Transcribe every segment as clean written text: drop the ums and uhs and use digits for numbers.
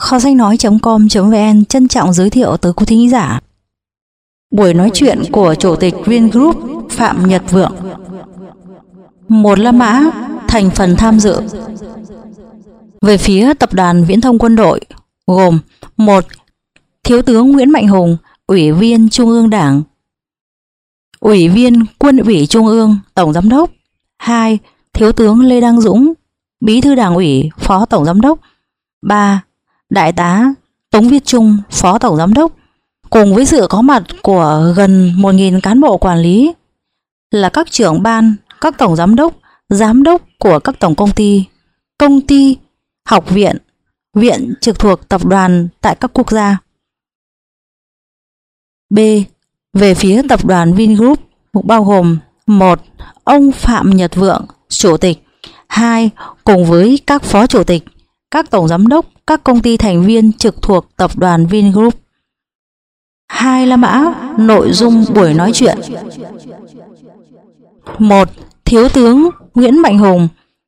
Kho sách nói.com.vn trân trọng giới thiệu tới quý thính giả buổi nói chuyện của Chủ tịch Vingroup Phạm Nhật Vượng. Một La Mã thành phần tham dự. Về phía tập đoàn Viễn thông Quân đội gồm: 1. Thiếu tướng Nguyễn Mạnh Hùng, Ủy viên Trung ương Đảng, Ủy viên Quân ủy Trung ương, Tổng Giám đốc. 2. Thiếu tướng Lê Đăng Dũng, Bí thư Đảng ủy, Phó Tổng Giám đốc. 3. Đại tá Tống Viết Trung, Phó Tổng Giám đốc, cùng với sự có mặt của gần 1.000 cán bộ quản lý là các trưởng ban, các tổng giám đốc của các tổng công ty, học viện, viện trực thuộc tập đoàn tại các quốc gia. B. Về phía tập đoàn Vingroup bao gồm: 1. Ông Phạm Nhật Vượng, Chủ tịch. 2. Cùng với các phó chủ tịch, các tổng giám đốc các công ty thành viên trực thuộc tập đoàn Vingroup. 2 La Mã. Nội dung buổi nói chuyện: 1. Thiếu tướng Nguyễn Mạnh Hùng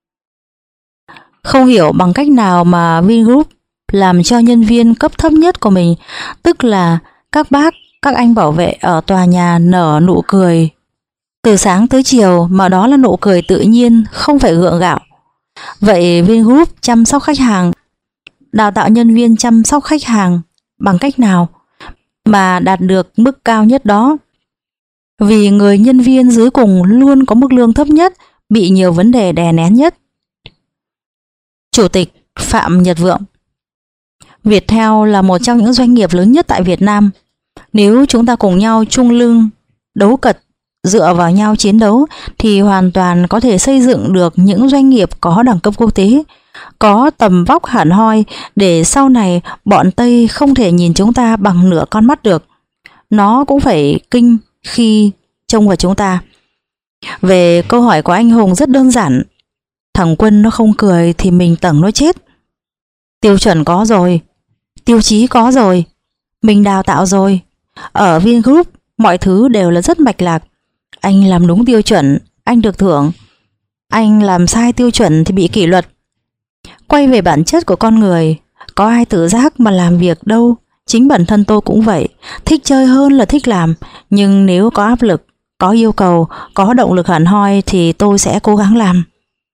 không hiểu bằng cách nào mà Vingroup làm cho nhân viên cấp thấp nhất của mình, tức là các bác, các anh bảo vệ ở tòa nhà nở nụ cười từ sáng tới chiều, mà đó là nụ cười tự nhiên, không phải gượng gạo. Vậy Vingroup chăm sóc khách hàng, đào tạo nhân viên chăm sóc khách hàng bằng cách nào mà đạt được mức cao nhất đó? Vì người nhân viên dưới cùng luôn có mức lương thấp nhất, bị nhiều vấn đề đè nén nhất. Chủ tịch Phạm Nhật Vượng: Viettel là một trong những doanh nghiệp lớn nhất tại Việt Nam. Nếu chúng ta cùng nhau chung lưng, đấu cật, dựa vào nhau chiến đấu thì hoàn toàn có thể xây dựng được những doanh nghiệp có đẳng cấp quốc tế, có tầm vóc hẳn hoi, để sau này bọn Tây không thể nhìn chúng ta bằng nửa con mắt được. Nó cũng phải kinh khi trông vào chúng ta. Về câu hỏi của anh Hùng rất đơn giản. Thằng Quân nó không cười thì mình tầng nó chết. Tiêu chuẩn có rồi, tiêu chí có rồi, mình đào tạo rồi. Ở Vingroup mọi thứ đều là rất mạch lạc. Anh làm đúng tiêu chuẩn, anh được thưởng. Anh làm sai tiêu chuẩn thì bị kỷ luật. Quay về bản chất của con người, có ai tự giác mà làm việc đâu. Chính bản thân tôi cũng vậy, thích chơi hơn là thích làm. Nhưng nếu có áp lực, có yêu cầu, có động lực hẳn hoi thì tôi sẽ cố gắng làm.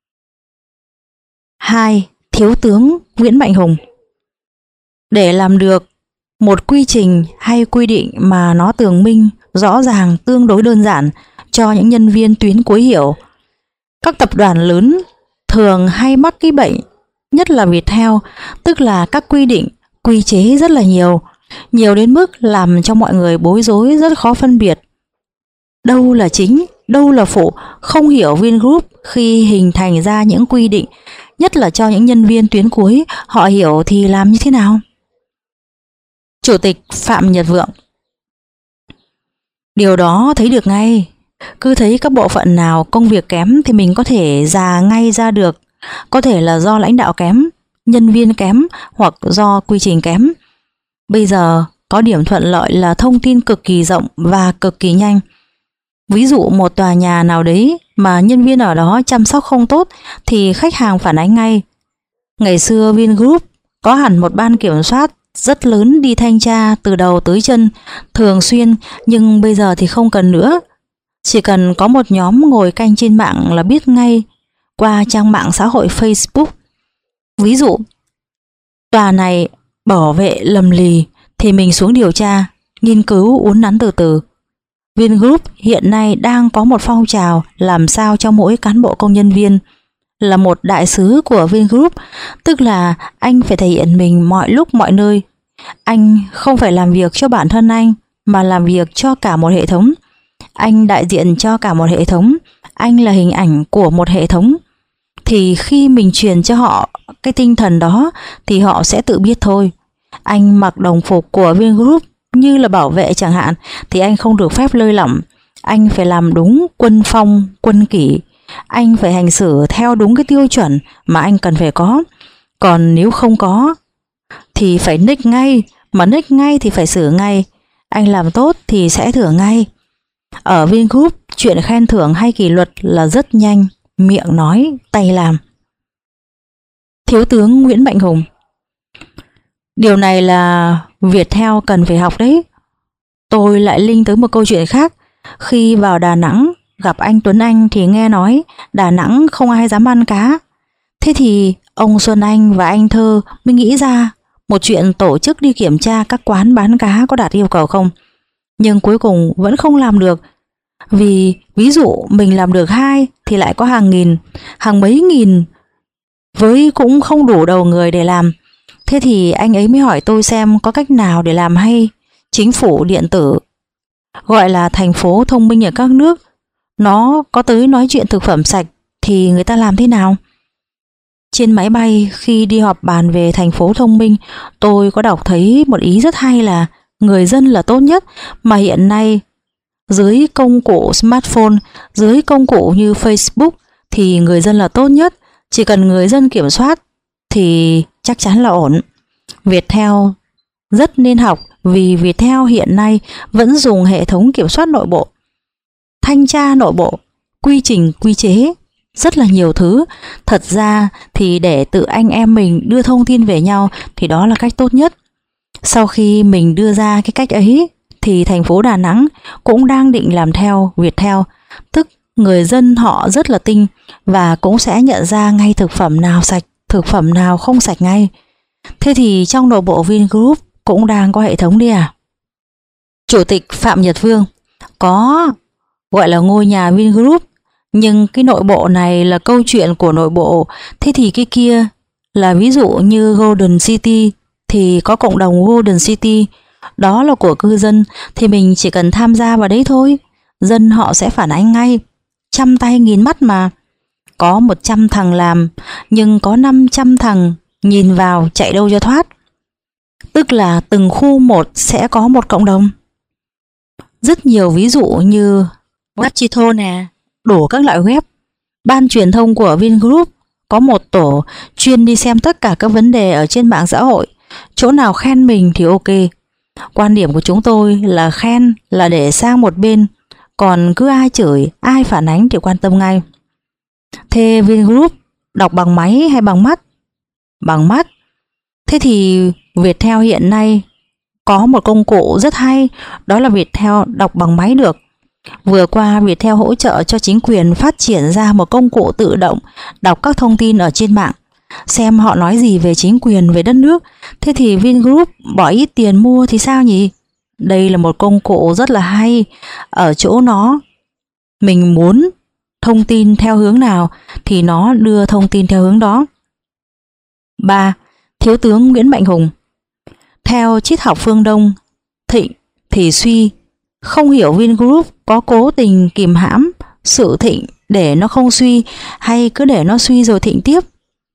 2. Thiếu tướng Nguyễn Mạnh Hùng: Để làm được một quy trình hay quy định mà nó tường minh, rõ ràng, tương đối đơn giản cho những nhân viên tuyến cuối hiểu, các tập đoàn lớn thường hay mắc cái bệnh, nhất là Viettel, tức là các quy định, quy chế rất là nhiều đến mức làm cho mọi người bối rối, rất khó phân biệt đâu là chính, đâu là phụ. Không hiểu Vingroup khi hình thành ra những quy định, nhất là cho những nhân viên tuyến cuối, họ hiểu thì làm như thế nào? Chủ tịch Phạm Nhật Vượng: Điều đó thấy được ngay. Cứ thấy các bộ phận nào công việc kém thì mình có thể rà ngay ra được. Có thể là do lãnh đạo kém, nhân viên kém, hoặc do quy trình kém. Bây giờ có điểm thuận lợi là thông tin cực kỳ rộng và cực kỳ nhanh. Ví dụ một tòa nhà nào đấy mà nhân viên ở đó chăm sóc không tốt thì khách hàng phản ánh ngay. Ngày xưa Vingroup có hẳn một ban kiểm soát rất lớn đi thanh tra từ đầu tới chân, thường xuyên, nhưng bây giờ thì không cần nữa. Chỉ cần có một nhóm ngồi canh trên mạng là biết ngay qua trang mạng xã hội Facebook. Ví dụ, tòa này bảo vệ lầm lì thì mình xuống điều tra, nghiên cứu uốn nắn từ từ. Vingroup hiện nay đang có một phong trào làm sao cho mỗi cán bộ công nhân viên là một đại sứ của Vingroup, tức là anh phải thể hiện mình mọi lúc mọi nơi. Anh không phải làm việc cho bản thân anh, mà làm việc cho cả một hệ thống. Anh đại diện cho cả một hệ thống, anh là hình ảnh của một hệ thống. Thì khi mình truyền cho họ cái tinh thần đó thì họ sẽ tự biết thôi. Anh mặc đồng phục của Vingroup như là bảo vệ chẳng hạn, thì anh không được phép lơi lỏng. Anh phải làm đúng quân phong, quân kỷ. Anh phải hành xử theo đúng cái tiêu chuẩn mà anh cần phải có. Còn nếu không có thì phải nick ngay, mà nick ngay thì phải xử ngay. Anh làm tốt thì sẽ thưởng ngay. Ở Vingroup, chuyện khen thưởng hay kỷ luật là rất nhanh, miệng nói, tay làm. Thiếu tướng Nguyễn Mạnh Hùng: Điều này là Viettel cần phải học đấy. Tôi lại link tới một câu chuyện khác. Khi vào Đà Nẵng gặp anh Tuấn Anh thì nghe nói Đà Nẵng không ai dám ăn cá. Thế thì ông Xuân Anh và anh Thơ mới nghĩ ra một chuyện tổ chức đi kiểm tra các quán bán cá có đạt yêu cầu không. Nhưng cuối cùng vẫn không làm được. Vì ví dụ mình làm được 2 thì lại có hàng nghìn, hàng mấy nghìn, với cũng không đủ đầu người để làm. Thế thì anh ấy mới hỏi tôi xem có cách nào để làm hay chính phủ điện tử, gọi là thành phố thông minh ở các nước, nó có tới nói chuyện thực phẩm sạch thì người ta làm thế nào. Trên máy bay khi đi họp bàn về thành phố thông minh, tôi có đọc thấy một ý rất hay là người dân là tốt nhất, mà hiện nay dưới công cụ smartphone, dưới công cụ như Facebook thì người dân là tốt nhất. Chỉ cần người dân kiểm soát thì chắc chắn là ổn. Viettel rất nên học, vì Viettel hiện nay vẫn dùng hệ thống kiểm soát nội bộ, thanh tra nội bộ, quy trình, quy chế, rất là nhiều thứ. Thật ra thì để tự anh em mình đưa thông tin về nhau thì đó là cách tốt nhất. Sau khi mình đưa ra cái cách ấy thì thành phố Đà Nẵng cũng đang định làm theo Viettel, tức người dân họ rất là tinh và cũng sẽ nhận ra ngay thực phẩm nào sạch, thực phẩm nào không sạch ngay. Thế thì trong nội bộ Vingroup cũng đang có hệ thống đi à? Chủ tịch Phạm Nhật Vương có gọi là ngôi nhà Vingroup, nhưng cái nội bộ này là câu chuyện của nội bộ. Thế thì cái kia là ví dụ như Golden City thì có cộng đồng Golden City, đó là của cư dân, thì mình chỉ cần tham gia vào đấy thôi, dân họ sẽ phản ánh ngay. Trăm tay nghìn mắt mà. Có 100 thằng làm, nhưng có 500 thằng nhìn vào chạy đâu cho thoát. Tức là từng khu một sẽ có một cộng đồng. Rất nhiều ví dụ như Webchito nè, đủ các loại web. Ban truyền thông của Vingroup có một tổ chuyên đi xem tất cả các vấn đề ở trên mạng xã hội. Chỗ nào khen mình thì ok. Quan điểm của chúng tôi là khen là để sang một bên, còn cứ ai chửi, ai phản ánh thì quan tâm ngay. Thế Vingroup đọc bằng máy hay bằng mắt? Bằng mắt. Thế thì Viettel hiện nay có một công cụ rất hay, đó là Viettel đọc bằng máy được. Vừa qua Viettel hỗ trợ cho chính quyền phát triển ra một công cụ tự động đọc các thông tin ở trên mạng, xem họ nói gì về chính quyền, về đất nước. Thế thì Vingroup bỏ ít tiền mua thì sao nhỉ? Đây là một công cụ rất là hay, ở chỗ nó mình muốn thông tin theo hướng nào thì nó đưa thông tin theo hướng đó. 3. Thiếu tướng Nguyễn Mạnh Hùng. Theo triết học phương Đông, thịnh thì suy. Không hiểu Vingroup có cố tình kìm hãm sự thịnh để nó không suy, hay cứ để nó suy rồi thịnh tiếp?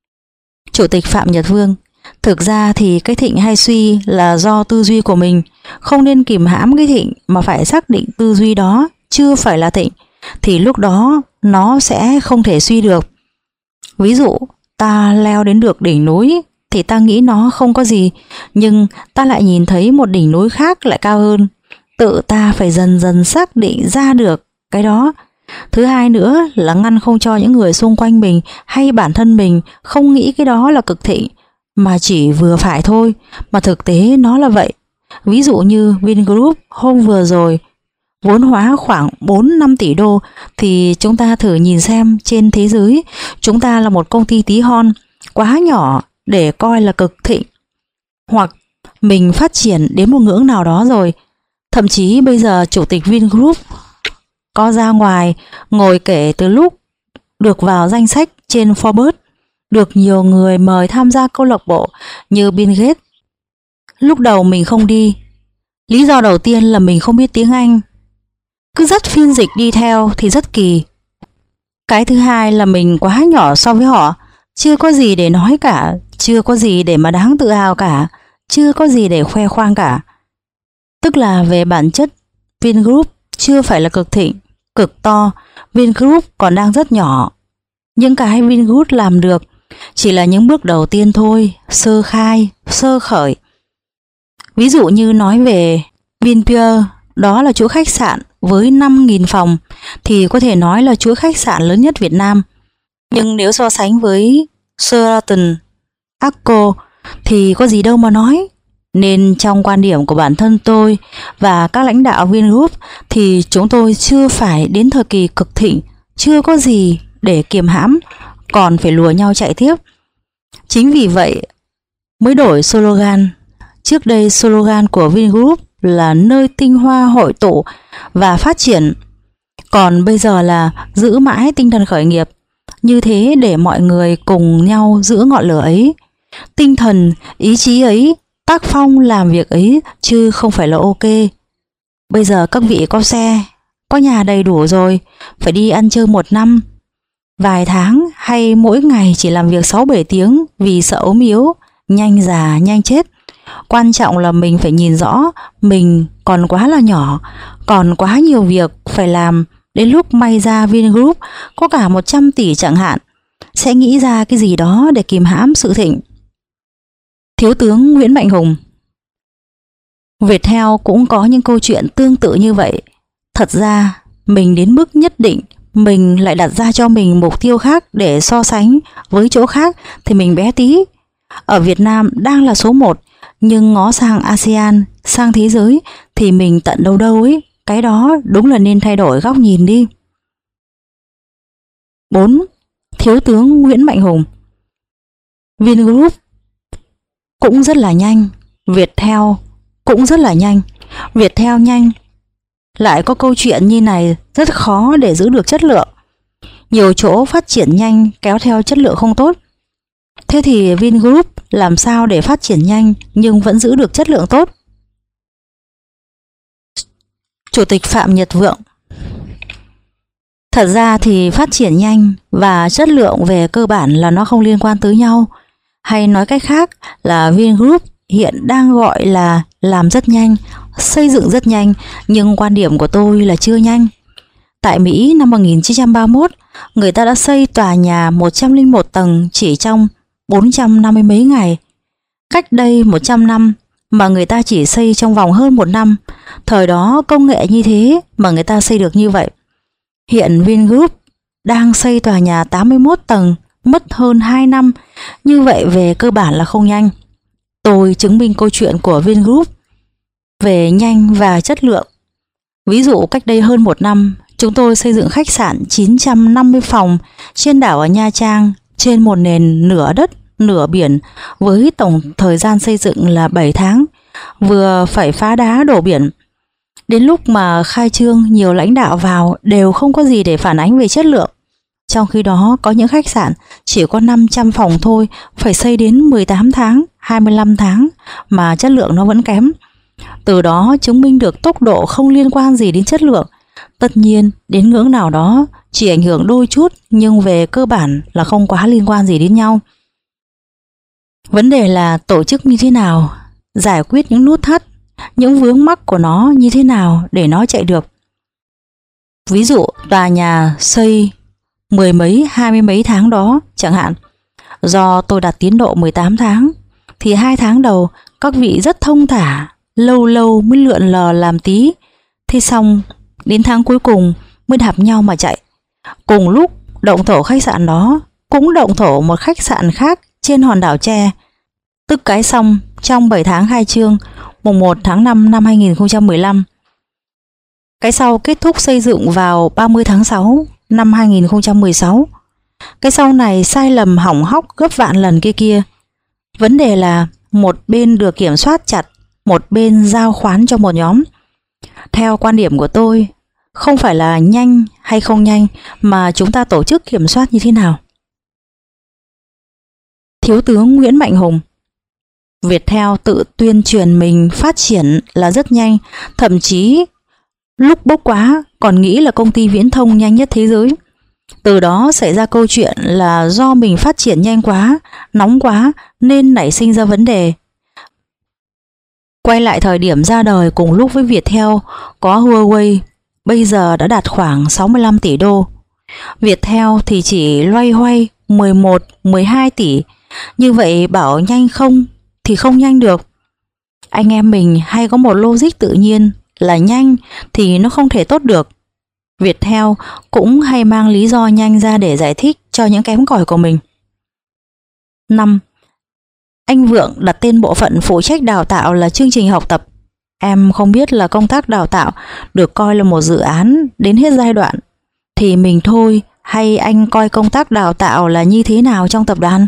Chủ tịch Phạm Nhật Vương: thực ra thì cái thịnh hay suy là do tư duy của mình, không nên kìm hãm cái thịnh mà phải xác định tư duy đó chưa phải là thịnh, thì lúc đó nó sẽ không thể suy được. Ví dụ ta leo đến được đỉnh núi thì ta nghĩ nó không có gì, nhưng ta lại nhìn thấy một đỉnh núi khác lại cao hơn. Tự ta phải dần dần xác định ra được cái đó. Thứ hai nữa là ngăn không cho những người xung quanh mình hay bản thân mình không nghĩ cái đó là cực thịnh, mà chỉ vừa phải thôi, mà thực tế nó là vậy. Ví dụ như Vingroup hôm vừa rồi vốn hóa khoảng 4-5 tỷ đô, thì chúng ta thử nhìn xem trên thế giới chúng ta là một công ty tí hon, quá nhỏ để coi là cực thịnh. Hoặc mình phát triển đến một ngưỡng nào đó rồi. Thậm chí bây giờ chủ tịch Vingroup có ra ngoài ngồi kể từ lúc được vào danh sách trên Forbes, được nhiều người mời tham gia câu lạc bộ như Bill Gates. Lúc đầu mình không đi. Lý do đầu tiên là mình không biết tiếng Anh, cứ dắt phiên dịch đi theo thì rất kỳ. Cái thứ hai là mình quá nhỏ so với họ, chưa có gì để nói cả, chưa có gì để mà đáng tự hào cả, chưa có gì để khoe khoang cả. Tức là về bản chất Vingroup chưa phải là cực thịnh, cực to. Vingroup còn đang rất nhỏ. Những cái Vingroup làm được chỉ là những bước đầu tiên thôi, sơ khai, sơ khởi. Ví dụ như nói về Vinpearl, đó là chuỗi khách sạn với 5.000 phòng, thì có thể nói là chuỗi khách sạn lớn nhất Việt Nam. Nhưng nếu so sánh với Sheraton, Accor thì có gì đâu mà nói, Nên trong quan điểm của bản thân tôi và các lãnh đạo Vingroup thì chúng tôi chưa phải đến thời kỳ cực thịnh, chưa có gì để kiềm hãm, còn phải lùa nhau chạy tiếp. Chính vì vậy mới đổi slogan. Trước đây slogan của Vingroup là nơi tinh hoa hội tụ và phát triển, còn bây giờ là giữ mãi tinh thần khởi nghiệp. Như thế để mọi người cùng nhau giữ ngọn lửa ấy, tinh thần, ý chí ấy, tác phong làm việc ấy, chứ không phải là ok. Bây giờ các vị có xe, có nhà đầy đủ rồi, phải đi ăn chơi một năm, vài tháng hay mỗi ngày chỉ làm việc 6-7 tiếng vì sợ ốm yếu, nhanh già, nhanh chết. Quan trọng là mình phải nhìn rõ mình còn quá là nhỏ, còn quá nhiều việc phải làm. Đến lúc may ra Vingroup có cả 100 tỷ chẳng hạn, sẽ nghĩ ra cái gì đó để kìm hãm sự thịnh. Thiếu tướng Nguyễn Mạnh Hùng. Viettel cũng có những câu chuyện tương tự như vậy. Thật ra mình đến mức nhất định, mình lại đặt ra cho mình mục tiêu khác để so sánh với chỗ khác thì mình bé tí. Ở Việt Nam đang là số 1, nhưng ngó sang ASEAN, sang thế giới thì mình tận đâu đâu ấy. Cái đó đúng là nên thay đổi góc nhìn đi. 4. Thiếu tướng Nguyễn Mạnh Hùng. Vingroup cũng rất là nhanh, Viettel cũng rất là nhanh. Viettel nhanh, lại có câu chuyện như này rất khó để giữ được chất lượng. Nhiều chỗ phát triển nhanh kéo theo chất lượng không tốt. Thế thì Vingroup làm sao để phát triển nhanh nhưng vẫn giữ được chất lượng tốt? Chủ tịch Phạm Nhật Vượng. Thật ra thì phát triển nhanh và chất lượng về cơ bản là nó không liên quan tới nhau. Hay nói cách khác là Vingroup hiện đang gọi là làm rất nhanh, xây dựng rất nhanh, nhưng quan điểm của tôi là chưa nhanh. Tại Mỹ năm 1931, người ta đã xây tòa nhà 101 tầng chỉ trong 450 mấy ngày. Cách đây 100 năm mà người ta chỉ xây trong vòng hơn 1 năm. Thời đó công nghệ như thế mà người ta xây được như vậy. Hiện Vingroup đang xây tòa nhà 81 tầng, mất hơn 2 năm. Như vậy về cơ bản là không nhanh. Tôi chứng minh câu chuyện của Vingroup về nhanh và chất lượng. Ví dụ cách đây hơn 1 năm, chúng tôi xây dựng khách sạn 950 phòng trên đảo ở Nha Trang, trên một nền nửa đất, nửa biển, với tổng thời gian xây dựng là 7 tháng, vừa phải phá đá đổ biển. Đến lúc mà khai trương, nhiều lãnh đạo vào đều không có gì để phản ánh về chất lượng. Trong khi đó có những khách sạn chỉ có 500 phòng thôi, phải xây đến 18 tháng, 25 tháng mà chất lượng nó vẫn kém. Từ đó chứng minh được tốc độ không liên quan gì đến chất lượng. Tất nhiên đến ngưỡng nào đó chỉ ảnh hưởng đôi chút, nhưng về cơ bản là không quá liên quan gì đến nhau. Vấn đề là tổ chức như thế nào, giải quyết những nút thắt, những vướng mắc của nó như thế nào để nó chạy được. Ví dụ tòa nhà xây 10 mấy, 20 mấy tháng đó chẳng hạn, do tôi đặt tiến độ 18 tháng thì 2 tháng đầu các vị rất thông thả, lâu lâu mới lượn lờ làm tí. Thế xong đến tháng cuối cùng mới đạp nhau mà chạy. Cùng lúc động thổ khách sạn đó cũng động thổ một khách sạn khác trên hòn đảo Tre. Tức cái xong trong 7 tháng khai trương, mùng 1 tháng 5 năm 2015. Cái sau kết thúc xây dựng vào 30 tháng 6 năm 2016. Cái sau này sai lầm hỏng hóc gấp vạn lần kia. Vấn đề là một bên được kiểm soát chặt, một bên giao khoán cho một nhóm. Theo quan điểm của tôi, không phải là nhanh hay không nhanh, mà chúng ta tổ chức kiểm soát như thế nào. Thiếu tướng Nguyễn Mạnh Hùng. Viettel tự tuyên truyền mình phát triển là rất nhanh, thậm chí lúc bốc quá còn nghĩ là công ty viễn thông nhanh nhất thế giới. Từ đó xảy ra câu chuyện là do mình phát triển nhanh quá, nóng quá nên nảy sinh ra vấn đề. Quay lại thời điểm ra đời cùng lúc với Viettel có Huawei, bây giờ đã đạt khoảng 65 tỷ đô. Viettel thì chỉ loay hoay 11, 12 tỷ. Như vậy bảo nhanh không thì không nhanh được. Anh em mình hay có một logic tự nhiên là nhanh thì nó không thể tốt được. Viettel cũng hay mang lý do nhanh ra để giải thích cho những kém cỏi của mình. 5. Anh Vượng đặt tên bộ phận phụ trách đào tạo là chương trình học tập. Em không biết là công tác đào tạo được coi là một dự án đến hết giai đoạn thì mình thôi, hay anh coi công tác đào tạo là như thế nào trong tập đoàn?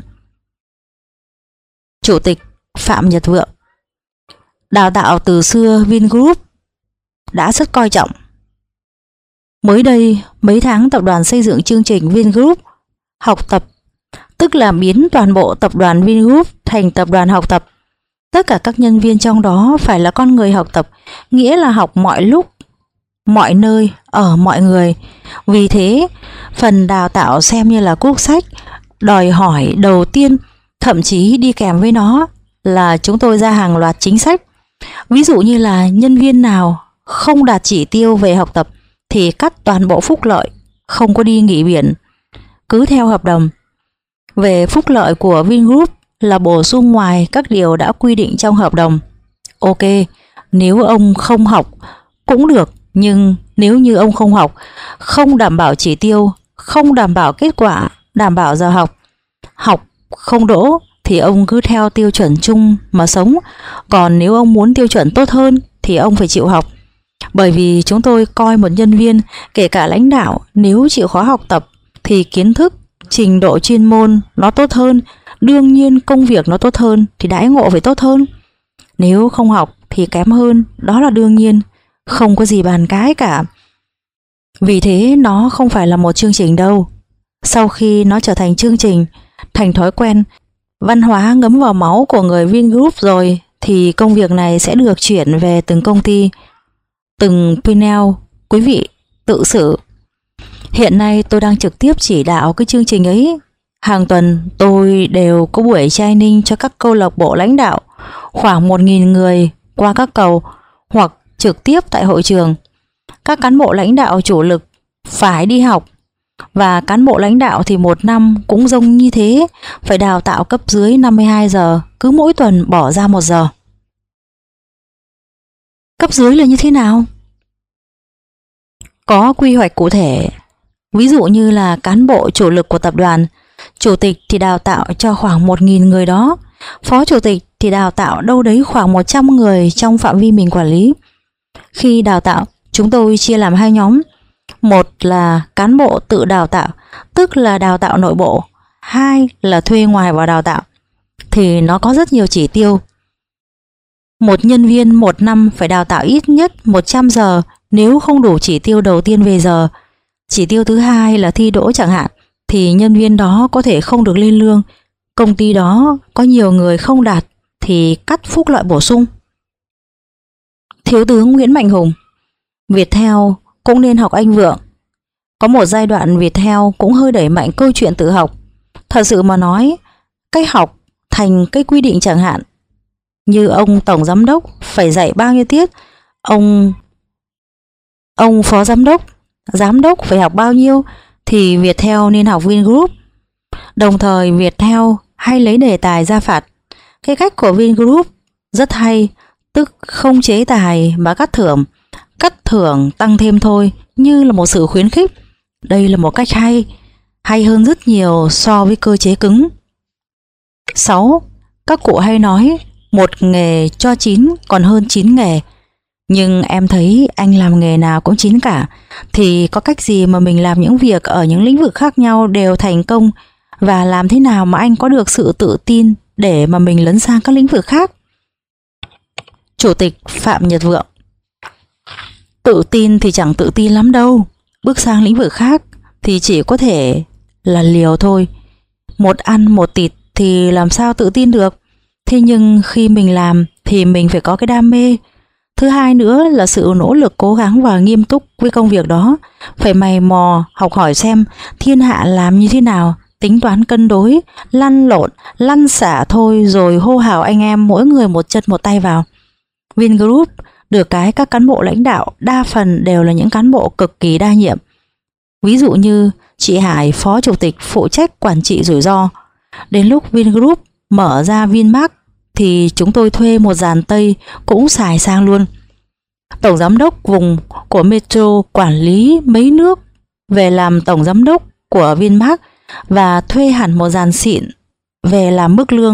Chủ tịch Phạm Nhật Vượng: Đào tạo từ xưa Vingroup đã rất coi trọng. Mới đây, mấy tháng tập đoàn xây dựng chương trình Vingroup học tập, tức là biến toàn bộ tập đoàn Vingroup thành tập đoàn học tập. Tất cả các nhân viên trong đó phải là con người học tập, nghĩa là học mọi lúc, mọi nơi, ở mọi người. Vì thế, phần đào tạo xem như là quốc sách. Đòi hỏi đầu tiên, thậm chí đi kèm với nó, là chúng tôi ra hàng loạt chính sách. Ví dụ như là nhân viên nào không đạt chỉ tiêu về học tập thì cắt toàn bộ phúc lợi, không có đi nghỉ biển, cứ theo hợp đồng. Về phúc lợi của Vingroup là bổ sung ngoài các điều đã quy định trong hợp đồng. Ok, nếu ông không học cũng được, nhưng nếu như ông không học, không đảm bảo chỉ tiêu, không đảm bảo kết quả, đảm bảo giờ học, học không đỗ thì ông cứ theo tiêu chuẩn chung mà sống. Còn nếu ông muốn tiêu chuẩn tốt hơn thì ông phải chịu học. Bởi vì chúng tôi coi một nhân viên, kể cả lãnh đạo, nếu chịu khó học tập thì kiến thức, trình độ chuyên môn nó tốt hơn, đương nhiên công việc nó tốt hơn thì đãi ngộ phải tốt hơn. Nếu không học thì kém hơn, đó là đương nhiên, không có gì bàn cãi cả. Vì thế nó không phải là một chương trình đâu. Sau khi nó trở thành chương trình, thành thói quen, văn hóa ngấm vào máu của người Vingroup rồi, thì công việc này sẽ được chuyển về từng công ty, từng panel. Quý vị tự xử. Hiện nay tôi đang trực tiếp chỉ đạo cái chương trình ấy. Hàng tuần tôi đều có buổi training cho các câu lạc bộ lãnh đạo, khoảng 1.000 người qua các cầu hoặc trực tiếp tại hội trường. Các cán bộ lãnh đạo chủ lực phải đi học, và cán bộ lãnh đạo thì một năm cũng giống như thế, phải đào tạo cấp dưới 52 giờ, cứ mỗi tuần bỏ ra 1 giờ. Cấp dưới là như thế nào? Có quy hoạch cụ thể. Ví dụ như là cán bộ chủ lực của tập đoàn, chủ tịch thì đào tạo cho khoảng 1.000 người đó, phó chủ tịch thì đào tạo đâu đấy khoảng 100 người trong phạm vi mình quản lý. Khi đào tạo, chúng tôi chia làm 2 nhóm. Một là cán bộ tự đào tạo, tức là đào tạo nội bộ. 2 là thuê ngoài vào đào tạo. Thì nó có rất nhiều chỉ tiêu. Một nhân viên một năm phải đào tạo ít nhất 100 giờ nếu không đủ chỉ tiêu đầu tiên về giờ. Chỉ tiêu thứ hai là thi đỗ chẳng hạn, thì nhân viên đó có thể không được lên lương. Công ty đó có nhiều người không đạt thì cắt phúc lợi bổ sung. Thiếu tướng Nguyễn Mạnh Hùng: Viettel cũng nên học anh Vượng. Có một giai đoạn Viettel cũng hơi đẩy mạnh câu chuyện tự học. Thật sự mà nói, cái học thành cái quy định chẳng hạn. Như ông tổng giám đốc phải dạy bao nhiêu tiết, ông phó giám đốc phải học bao nhiêu, thì Viettel nên học Vingroup. Đồng thời Viettel hay lấy đề tài ra phạt. Cái cách của Vingroup rất hay, tức không chế tài mà cắt thưởng tăng thêm thôi, như là một sự khuyến khích. Đây là một cách hay hơn rất nhiều so với cơ chế cứng. 6. Các cụ hay nói 1 nghề cho 9 còn hơn 9 nghề. Nhưng em thấy anh làm nghề nào cũng 9 cả, thì có cách gì mà mình làm những việc ở những lĩnh vực khác nhau đều thành công, và làm thế nào mà anh có được sự tự tin để mà mình lấn sang các lĩnh vực khác? Chủ tịch Phạm Nhật Vượng: Tự tin thì chẳng tự tin lắm đâu. Bước sang lĩnh vực khác thì chỉ có thể là liều thôi. Một ăn một tịt thì làm sao tự tin được. Thế nhưng khi mình làm thì mình phải có cái đam mê. Thứ hai nữa là sự nỗ lực cố gắng và nghiêm túc với công việc đó. Phải mày mò học hỏi xem thiên hạ làm như thế nào, tính toán cân đối, lăn lộn, lăn xả thôi, rồi hô hào anh em mỗi người một chân một tay vào. Vingroup được cái các cán bộ lãnh đạo đa phần đều là những cán bộ cực kỳ đa nhiệm. Ví dụ như chị Hải, phó chủ tịch phụ trách quản trị rủi ro. Đến lúc Vingroup mở ra Vinmart thì chúng tôi thuê một dàn Tây cũng xài sang luôn. Tổng giám đốc vùng của Metro quản lý mấy nước về làm tổng giám đốc của Vinmart, và thuê hẳn một dàn xịn về làm mức lương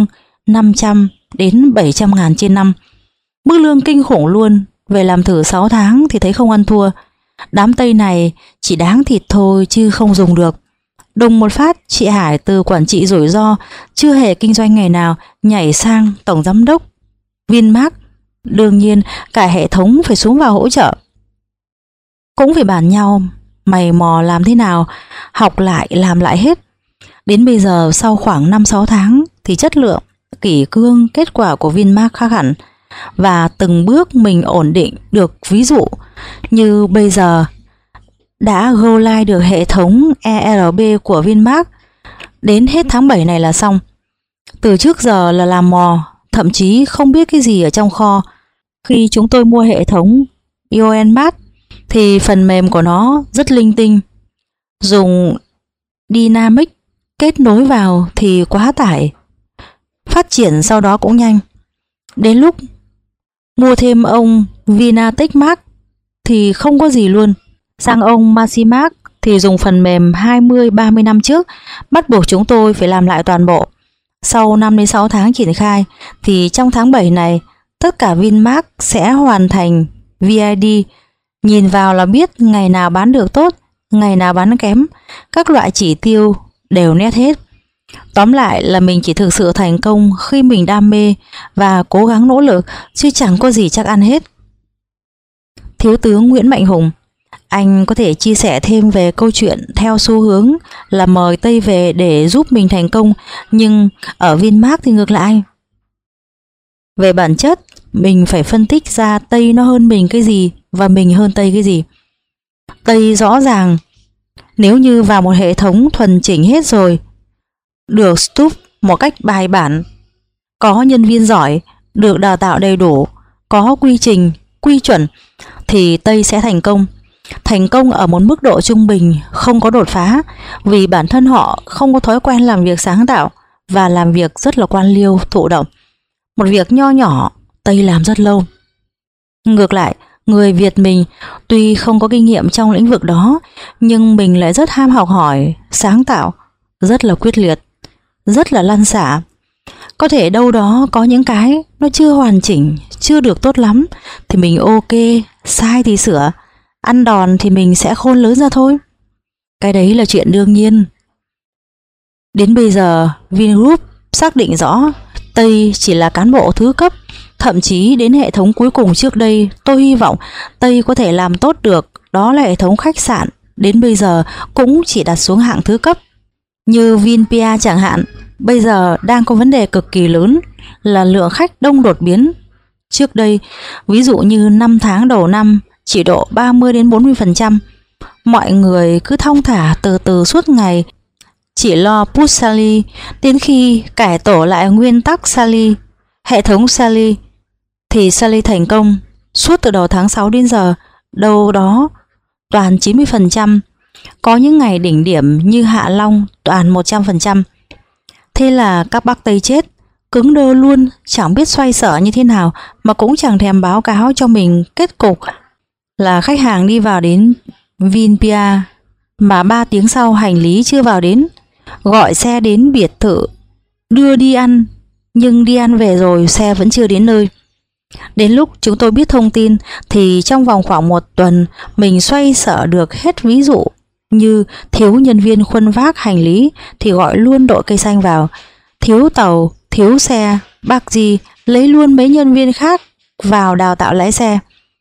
500 đến 700 ngàn trên năm. Mức lương kinh khủng luôn, về làm thử 6 tháng thì thấy không ăn thua. Đám Tây này chỉ đáng thịt thôi chứ không dùng được. Đùng một phát, chị Hải từ quản trị rủi ro, chưa hề kinh doanh ngày nào, nhảy sang tổng giám đốc Vinmart. Đương nhiên cả hệ thống phải xuống vào hỗ trợ. Cũng phải bàn nhau mày mò làm thế nào, học lại làm lại hết. Đến bây giờ sau khoảng 5-6 tháng thì chất lượng, kỷ cương, kết quả của Vinmart khác hẳn. Và từng bước mình ổn định được, ví dụ như bây giờ đã go live được hệ thống ERP của Vinmart, đến hết tháng 7 này là xong. Từ trước giờ là làm mò, thậm chí không biết cái gì ở trong kho. Khi chúng tôi mua hệ thống Ionmart thì phần mềm của nó rất linh tinh, dùng Dynamics kết nối vào thì quá tải. Phát triển sau đó cũng nhanh. Đến lúc mua thêm ông Vinatechmark thì không có gì luôn. Sang ông Maximark thì dùng phần mềm 20-30 năm trước, bắt buộc chúng tôi phải làm lại toàn bộ. Sau 5-6 tháng triển khai thì trong tháng 7 này tất cả Vinmart sẽ hoàn thành VID. Nhìn vào là biết ngày nào bán được tốt, ngày nào bán kém, các loại chỉ tiêu đều nét hết. Tóm lại là mình chỉ thực sự thành công khi mình đam mê và cố gắng nỗ lực, chứ chẳng có gì chắc ăn hết. Thiếu tướng Nguyễn Mạnh Hùng, anh có thể chia sẻ thêm về câu chuyện theo xu hướng là mời Tây về để giúp mình thành công, nhưng ở Vinmart thì ngược lại. Về bản chất, mình phải phân tích ra Tây nó hơn mình cái gì và mình hơn Tây cái gì. Tây rõ ràng, nếu như vào một hệ thống thuần chỉnh hết rồi, được stuff một cách bài bản, có nhân viên giỏi, được đào tạo đầy đủ, có quy trình, quy chuẩn, thì Tây sẽ thành công. Thành công ở một mức độ trung bình, không có đột phá, vì bản thân họ không có thói quen làm việc sáng tạo và làm việc rất là quan liêu, thụ động. Một việc nho nhỏ, Tây làm rất lâu. Ngược lại, người Việt mình tuy không có kinh nghiệm trong lĩnh vực đó, nhưng mình lại rất ham học hỏi, sáng tạo, rất là quyết liệt, rất là lăn xả. Có thể đâu đó có những cái nó chưa hoàn chỉnh, chưa được tốt lắm, thì mình ok, sai thì sửa, ăn đòn thì mình sẽ khôn lớn ra thôi. Cái đấy là chuyện đương nhiên. Đến bây giờ Vingroup xác định rõ Tây chỉ là cán bộ thứ cấp. Thậm chí đến hệ thống cuối cùng trước đây, tôi hy vọng Tây có thể làm tốt được, đó là hệ thống khách sạn. Đến bây giờ cũng chỉ đặt xuống hạng thứ cấp. Như Vinpearl chẳng hạn, bây giờ đang có vấn đề cực kỳ lớn là lượng khách đông đột biến. Trước đây, ví dụ như 5 tháng đầu năm chỉ độ 30-40%, mọi người cứ thong thả từ từ suốt ngày, chỉ lo push Sally, đến khi cải tổ lại nguyên tắc Sally, hệ thống Sally, thì Sally thành công. Suốt từ đầu tháng 6 đến giờ, đâu đó toàn 90%, có những ngày đỉnh điểm như Hạ Long toàn 100%. Thế là các bác Tây chết, cứng đơ luôn, chẳng biết xoay sở như thế nào, mà cũng chẳng thèm báo cáo cho mình kết cục là khách hàng đi vào đến Vinpearl mà 3 tiếng sau hành lý chưa vào đến, gọi xe đến biệt thự đưa đi ăn, nhưng đi ăn về rồi xe vẫn chưa đến nơi. Đến lúc chúng tôi biết thông tin thì trong vòng khoảng 1 tuần mình xoay sở được hết. Ví dụ như thiếu nhân viên khuân vác hành lý thì gọi luôn đội cây xanh vào, thiếu tàu, thiếu xe, bác gì lấy luôn mấy nhân viên khác vào đào tạo lái xe.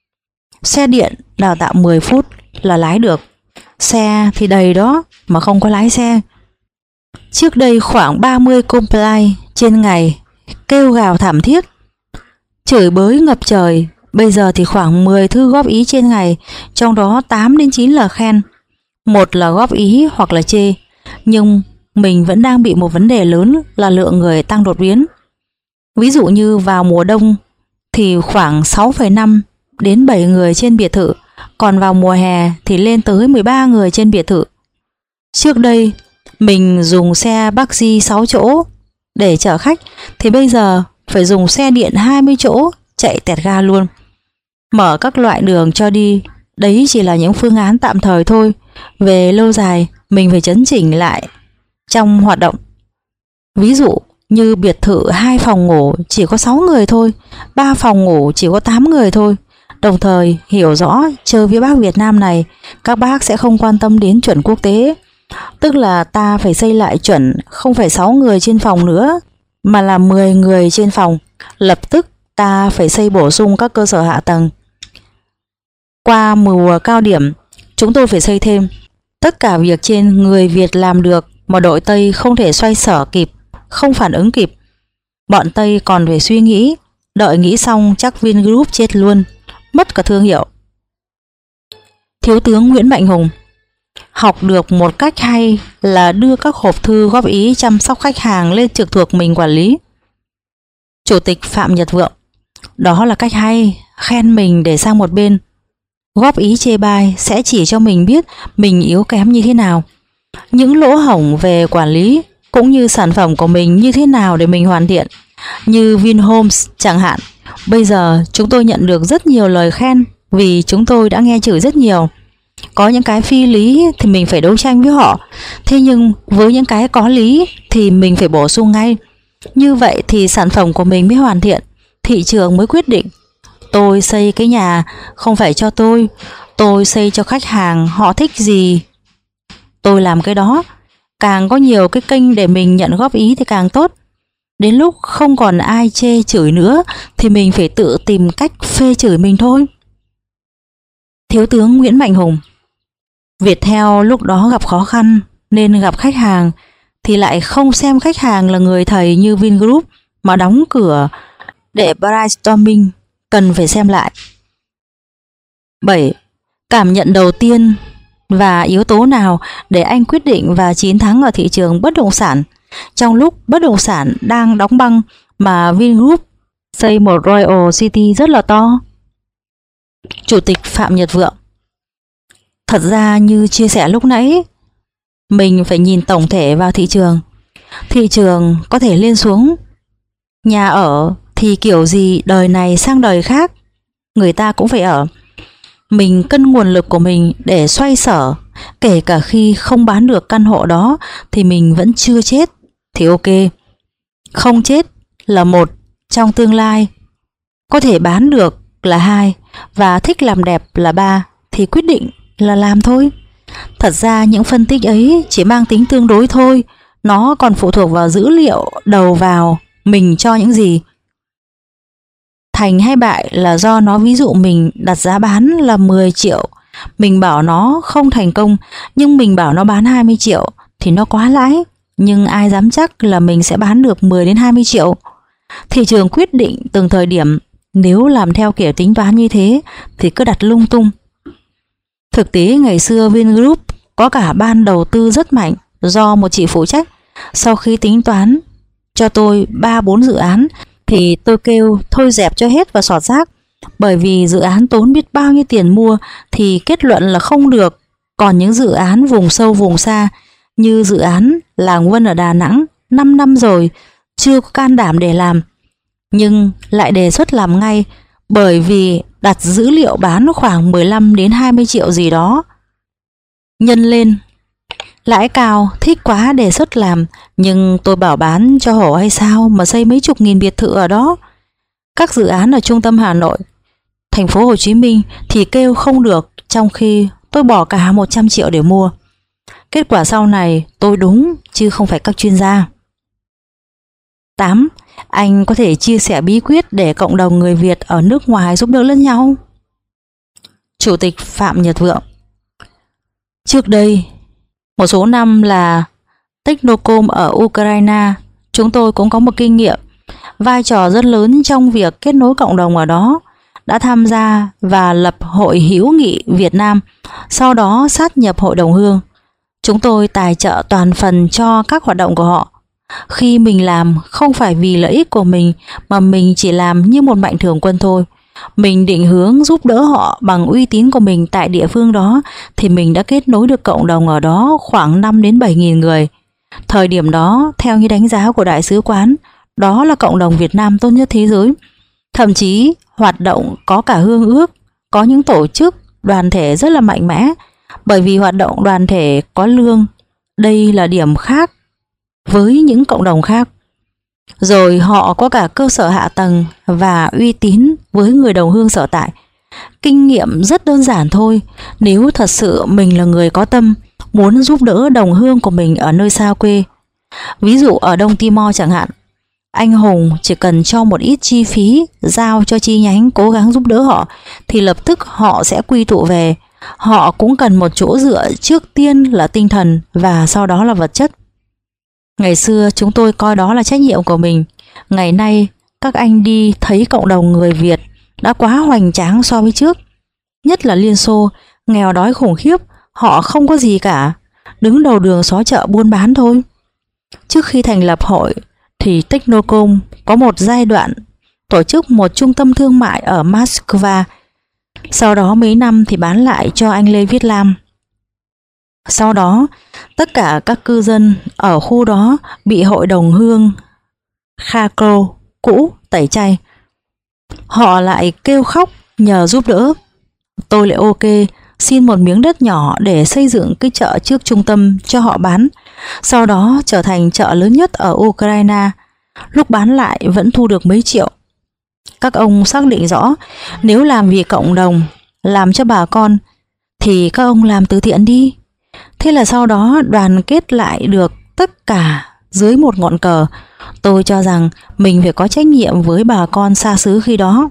Xe điện đào tạo 10 phút là lái được, xe thì đầy đó mà không có lái xe. Trước đây khoảng 30 complaint trên ngày, kêu gào thảm thiết, chửi bới ngập trời. Bây giờ thì khoảng 10 thư góp ý trên ngày, trong đó 8 đến 9 là khen, 1 là góp ý hoặc là chê. Nhưng mình vẫn đang bị một vấn đề lớn là lượng người tăng đột biến. Ví dụ như vào mùa đông thì khoảng 6,5 đến 7 người trên biệt thự, còn vào mùa hè thì lên tới 13 người trên biệt thự. Trước đây mình dùng xe Baxi 6 chỗ để chở khách, thì bây giờ phải dùng xe điện 20 chỗ chạy tẹt ga luôn. Mở các loại đường cho đi, đấy chỉ là những phương án tạm thời thôi. Về lâu dài mình phải chấn chỉnh lại trong hoạt động. Ví dụ Như biệt thự 2 phòng ngủ chỉ có 6 người thôi, 3 phòng ngủ chỉ có 8 người thôi. Đồng thời hiểu rõ chơi với bác Việt Nam này, các bác sẽ không quan tâm đến chuẩn quốc tế. Tức là ta phải xây lại chuẩn không phải 6 người trên phòng nữa, mà là 10 người trên phòng. Lập tức ta phải xây bổ sung các cơ sở hạ tầng. Qua mùa cao điểm, chúng tôi phải xây thêm. Tất cả việc trên người Việt làm được mà đội Tây không thể xoay sở kịp, không phản ứng kịp. Bọn Tây còn phải suy nghĩ, đợi nghĩ xong chắc Vingroup chết luôn, mất cả thương hiệu. Thiếu tướng Nguyễn Mạnh Hùng: học được một cách hay là đưa các hộp thư góp ý chăm sóc khách hàng lên trực thuộc mình quản lý. Chủ tịch Phạm Nhật Vượng: đó là cách hay, khen mình để sang một bên. Góp ý chê bai sẽ chỉ cho mình biết mình yếu kém như thế nào, những lỗ hổng về quản lý cũng như sản phẩm của mình như thế nào để mình hoàn thiện. Như Vinhomes chẳng hạn, bây giờ chúng tôi nhận được rất nhiều lời khen vì chúng tôi đã nghe chửi rất nhiều. Có những cái phi lý thì mình phải đấu tranh với họ, thế nhưng với những cái có lý thì mình phải bổ sung ngay. Như vậy thì sản phẩm của mình mới hoàn thiện, thị trường mới quyết định. Tôi xây cái nhà không phải cho tôi xây cho khách hàng, họ thích gì tôi làm cái đó. Càng có nhiều cái kênh để mình nhận góp ý thì càng tốt. Đến lúc không còn ai chê chửi nữa thì mình phải tự tìm cách phê chửi mình thôi. Thiếu tướng Nguyễn Mạnh Hùng: Viettel lúc đó gặp khó khăn nên gặp khách hàng thì lại không xem khách hàng là người thầy như Vingroup mà đóng cửa để brainstorming, cần phải xem lại. 7. Cảm nhận đầu tiên và yếu tố nào để anh quyết định và chiến thắng ở thị trường bất động sản trong lúc bất động sản đang đóng băng mà Vingroup xây một Royal City rất là to? Chủ tịch Phạm Nhật Vượng: thật ra như chia sẻ lúc nãy, mình phải nhìn tổng thể vào thị trường. Thị trường có thể lên xuống. Nhà ở thì kiểu gì đời này sang đời khác người ta cũng phải ở. Mình cân nguồn lực của mình để xoay sở, kể cả khi không bán được căn hộ đó thì mình vẫn chưa chết thì ok. Không chết là 1, trong tương lai có thể bán được là 2, và thích làm đẹp là 3 thì quyết định là làm thôi. Thật ra những phân tích ấy chỉ mang tính tương đối thôi, nó còn phụ thuộc vào dữ liệu đầu vào mình cho những gì. Thành hay bại là do nó, ví dụ mình đặt giá bán là 10 triệu, mình bảo nó không thành công nhưng mình bảo nó bán 20 triệu thì nó quá lãi, nhưng ai dám chắc là mình sẽ bán được 10 đến 20 triệu. Thị trường quyết định từng thời điểm, nếu làm theo kiểu tính toán như thế thì cứ đặt lung tung. Thực tế ngày xưa Vingroup có cả ban đầu tư rất mạnh do một chị phụ trách. Sau khi tính toán cho tôi 3-4 dự án thì tôi kêu thôi dẹp cho hết và xọt rác, bởi vì dự án tốn biết bao nhiêu tiền mua thì kết luận là không được. Còn những dự án vùng sâu vùng xa như dự án Làng Vân ở Đà Nẵng 5 năm rồi chưa có can đảm để làm, nhưng lại đề xuất làm ngay, bởi vì đặt dữ liệu bán khoảng 15 đến 20 triệu gì đó nhân lên, lãi cao, thích quá đề xuất làm. Nhưng tôi bảo bán cho hổ hay sao mà xây mấy chục nghìn biệt thự ở đó. Các dự án ở trung tâm Hà Nội, thành phố Hồ Chí Minh thì kêu không được, trong khi tôi bỏ cả 100 triệu để mua. Kết quả sau này tôi đúng chứ không phải các chuyên gia. 8. Anh có thể chia sẻ bí quyết để cộng đồng người Việt ở nước ngoài giúp đỡ lẫn nhau? Chủ tịch Phạm Nhật Vượng: trước đây, một số năm là Technocom ở Ukraine, chúng tôi cũng có một kinh nghiệm, vai trò rất lớn trong việc kết nối cộng đồng ở đó, đã tham gia và lập Hội Hữu nghị Việt Nam, sau đó sát nhập Hội đồng Hương. Chúng tôi tài trợ toàn phần cho các hoạt động của họ. Khi mình làm không phải vì lợi ích của mình mà mình chỉ làm như một mạnh thường quân thôi. Mình định hướng giúp đỡ họ bằng uy tín của mình tại địa phương đó thì mình đã kết nối được cộng đồng ở đó khoảng 5 đến 7 nghìn người. Thời điểm đó, theo như đánh giá của Đại sứ quán, đó là cộng đồng Việt Nam tốt nhất thế giới. Thậm chí hoạt động có cả hương ước, có những tổ chức, đoàn thể rất là mạnh mẽ, bởi vì hoạt động đoàn thể có lương. Đây là điểm khác với những cộng đồng khác. Rồi họ có cả cơ sở hạ tầng và uy tín với người đồng hương sở tại. Kinh nghiệm rất đơn giản thôi. Nếu thật sự mình là người có tâm, muốn giúp đỡ đồng hương của mình ở nơi xa quê, ví dụ ở Đông Timor chẳng hạn, anh Hùng chỉ cần cho một ít chi phí, giao cho chi nhánh cố gắng giúp đỡ họ, thì lập tức họ sẽ quy tụ về. Họ cũng cần một chỗ dựa, trước tiên là tinh thần và sau đó là vật chất. Ngày xưa chúng tôi coi đó là trách nhiệm của mình. Ngày nay các anh đi thấy cộng đồng người Việt đã quá hoành tráng so với trước. Nhất là Liên Xô, nghèo đói khủng khiếp, họ không có gì cả, đứng đầu đường xó chợ buôn bán thôi. Trước khi thành lập hội thì Technocom có một giai đoạn tổ chức một trung tâm thương mại ở Moscow. Sau đó mấy năm thì bán lại cho anh Lê Viết Lam. Sau đó tất cả các cư dân ở khu đó bị hội đồng hương Kharkov cũ tẩy chay. Họ lại kêu khóc nhờ giúp đỡ. Tôi lại ok, xin một miếng đất nhỏ để xây dựng cái chợ trước trung tâm cho họ bán. Sau đó trở thành chợ lớn nhất ở Ukraine. Lúc bán lại vẫn thu được mấy triệu. Các ông xác định rõ, nếu làm vì cộng đồng, làm cho bà con, thì các ông làm từ thiện đi. Thế là sau đó đoàn kết lại được tất cả dưới một ngọn cờ. Tôi cho rằng mình phải có trách nhiệm với bà con xa xứ khi đó.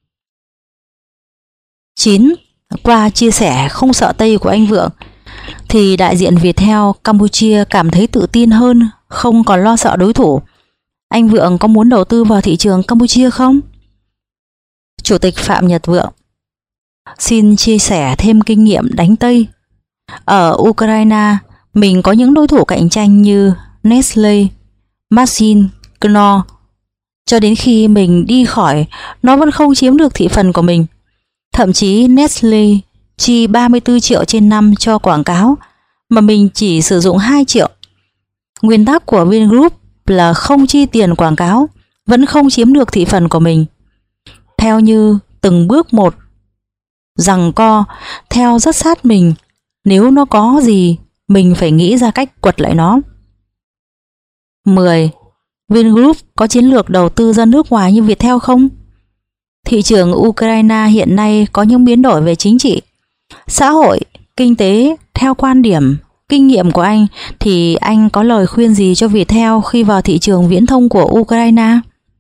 9. Qua chia sẻ không sợ Tây của anh Vượng, thì đại diện Viettel Campuchia cảm thấy tự tin hơn, không còn lo sợ đối thủ. Anh Vượng có muốn đầu tư vào thị trường Campuchia không? Chủ tịch Phạm Nhật Vượng: xin chia sẻ thêm kinh nghiệm đánh Tây. Ở Ukraine, mình có những đối thủ cạnh tranh như Nestle, Maxim, Knorr. Cho đến khi mình đi khỏi, nó vẫn không chiếm được thị phần của mình. Thậm chí Nestle chi 34 triệu trên năm cho quảng cáo, mà mình chỉ sử dụng 2 triệu. Nguyên tắc của Vingroup là không chi tiền quảng cáo, vẫn không chiếm được thị phần của mình. Theo như từng bước một, giằng co, theo rất sát mình. Nếu nó có gì, mình phải nghĩ ra cách quật lại nó. 10. Vingroup có chiến lược đầu tư ra nước ngoài như Viettel không? Thị trường Ukraine hiện nay có những biến đổi về chính trị, xã hội, kinh tế. Theo quan điểm, kinh nghiệm của anh thì anh có lời khuyên gì cho Viettel khi vào thị trường viễn thông của Ukraine?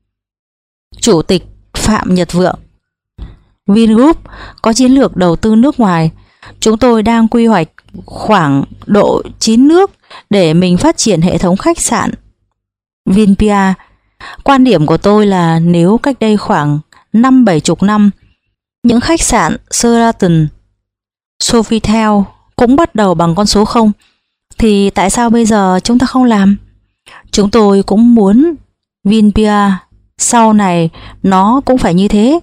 Chủ tịch Phạm Nhật Vượng: Vingroup có chiến lược đầu tư nước ngoài. Chúng tôi đang quy hoạch khoảng độ 9 nước để mình phát triển hệ thống khách sạn Vinpearl. Quan điểm của tôi là nếu cách đây khoảng 50-70 năm, những khách sạn Sheraton, Sofitel cũng bắt đầu bằng con số 0, thì tại sao bây giờ chúng ta không làm? Chúng tôi cũng muốn Vinpearl sau này nó cũng phải như thế.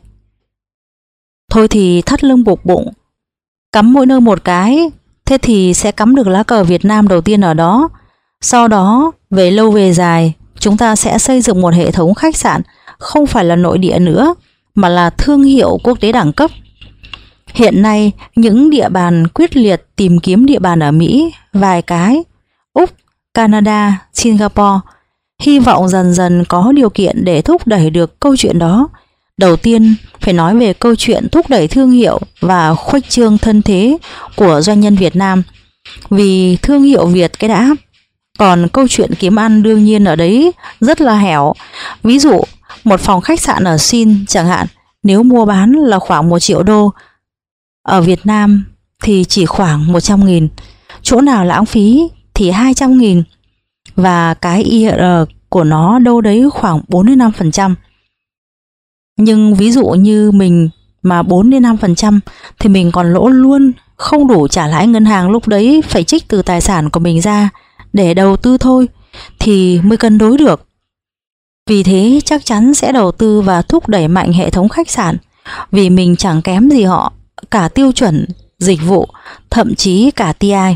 Thôi thì thắt lưng buộc bụng, cắm mỗi nơi một cái, thế thì sẽ cắm được lá cờ Việt Nam đầu tiên ở đó. Sau đó về lâu về dài, chúng ta sẽ xây dựng một hệ thống khách sạn không phải là nội địa nữa, mà là thương hiệu quốc tế đẳng cấp. Hiện nay những địa bàn quyết liệt tìm kiếm địa bàn ở Mỹ, vài cái, Úc, Canada, Singapore. Hy vọng dần dần có điều kiện để thúc đẩy được câu chuyện đó. Đầu tiên phải nói về câu chuyện thúc đẩy thương hiệu và khuếch trương thân thế của doanh nhân Việt Nam. Vì thương hiệu Việt cái đã. Còn câu chuyện kiếm ăn đương nhiên ở đấy rất là hẻo. Ví dụ một phòng khách sạn ở Sin chẳng hạn, nếu mua bán là khoảng 1 triệu đô, ở Việt Nam thì chỉ khoảng 100.000. Chỗ nào lãng phí thì 200.000. Và cái IR của nó đâu đấy khoảng 4-5%. Nhưng ví dụ như mình mà 4-5% thì mình còn lỗ luôn, không đủ trả lãi ngân hàng, lúc đấy phải trích từ tài sản của mình ra để đầu tư thôi thì mới cân đối được. Vì thế chắc chắn sẽ đầu tư và thúc đẩy mạnh hệ thống khách sạn, vì mình chẳng kém gì họ, cả tiêu chuẩn, dịch vụ, thậm chí cả TI.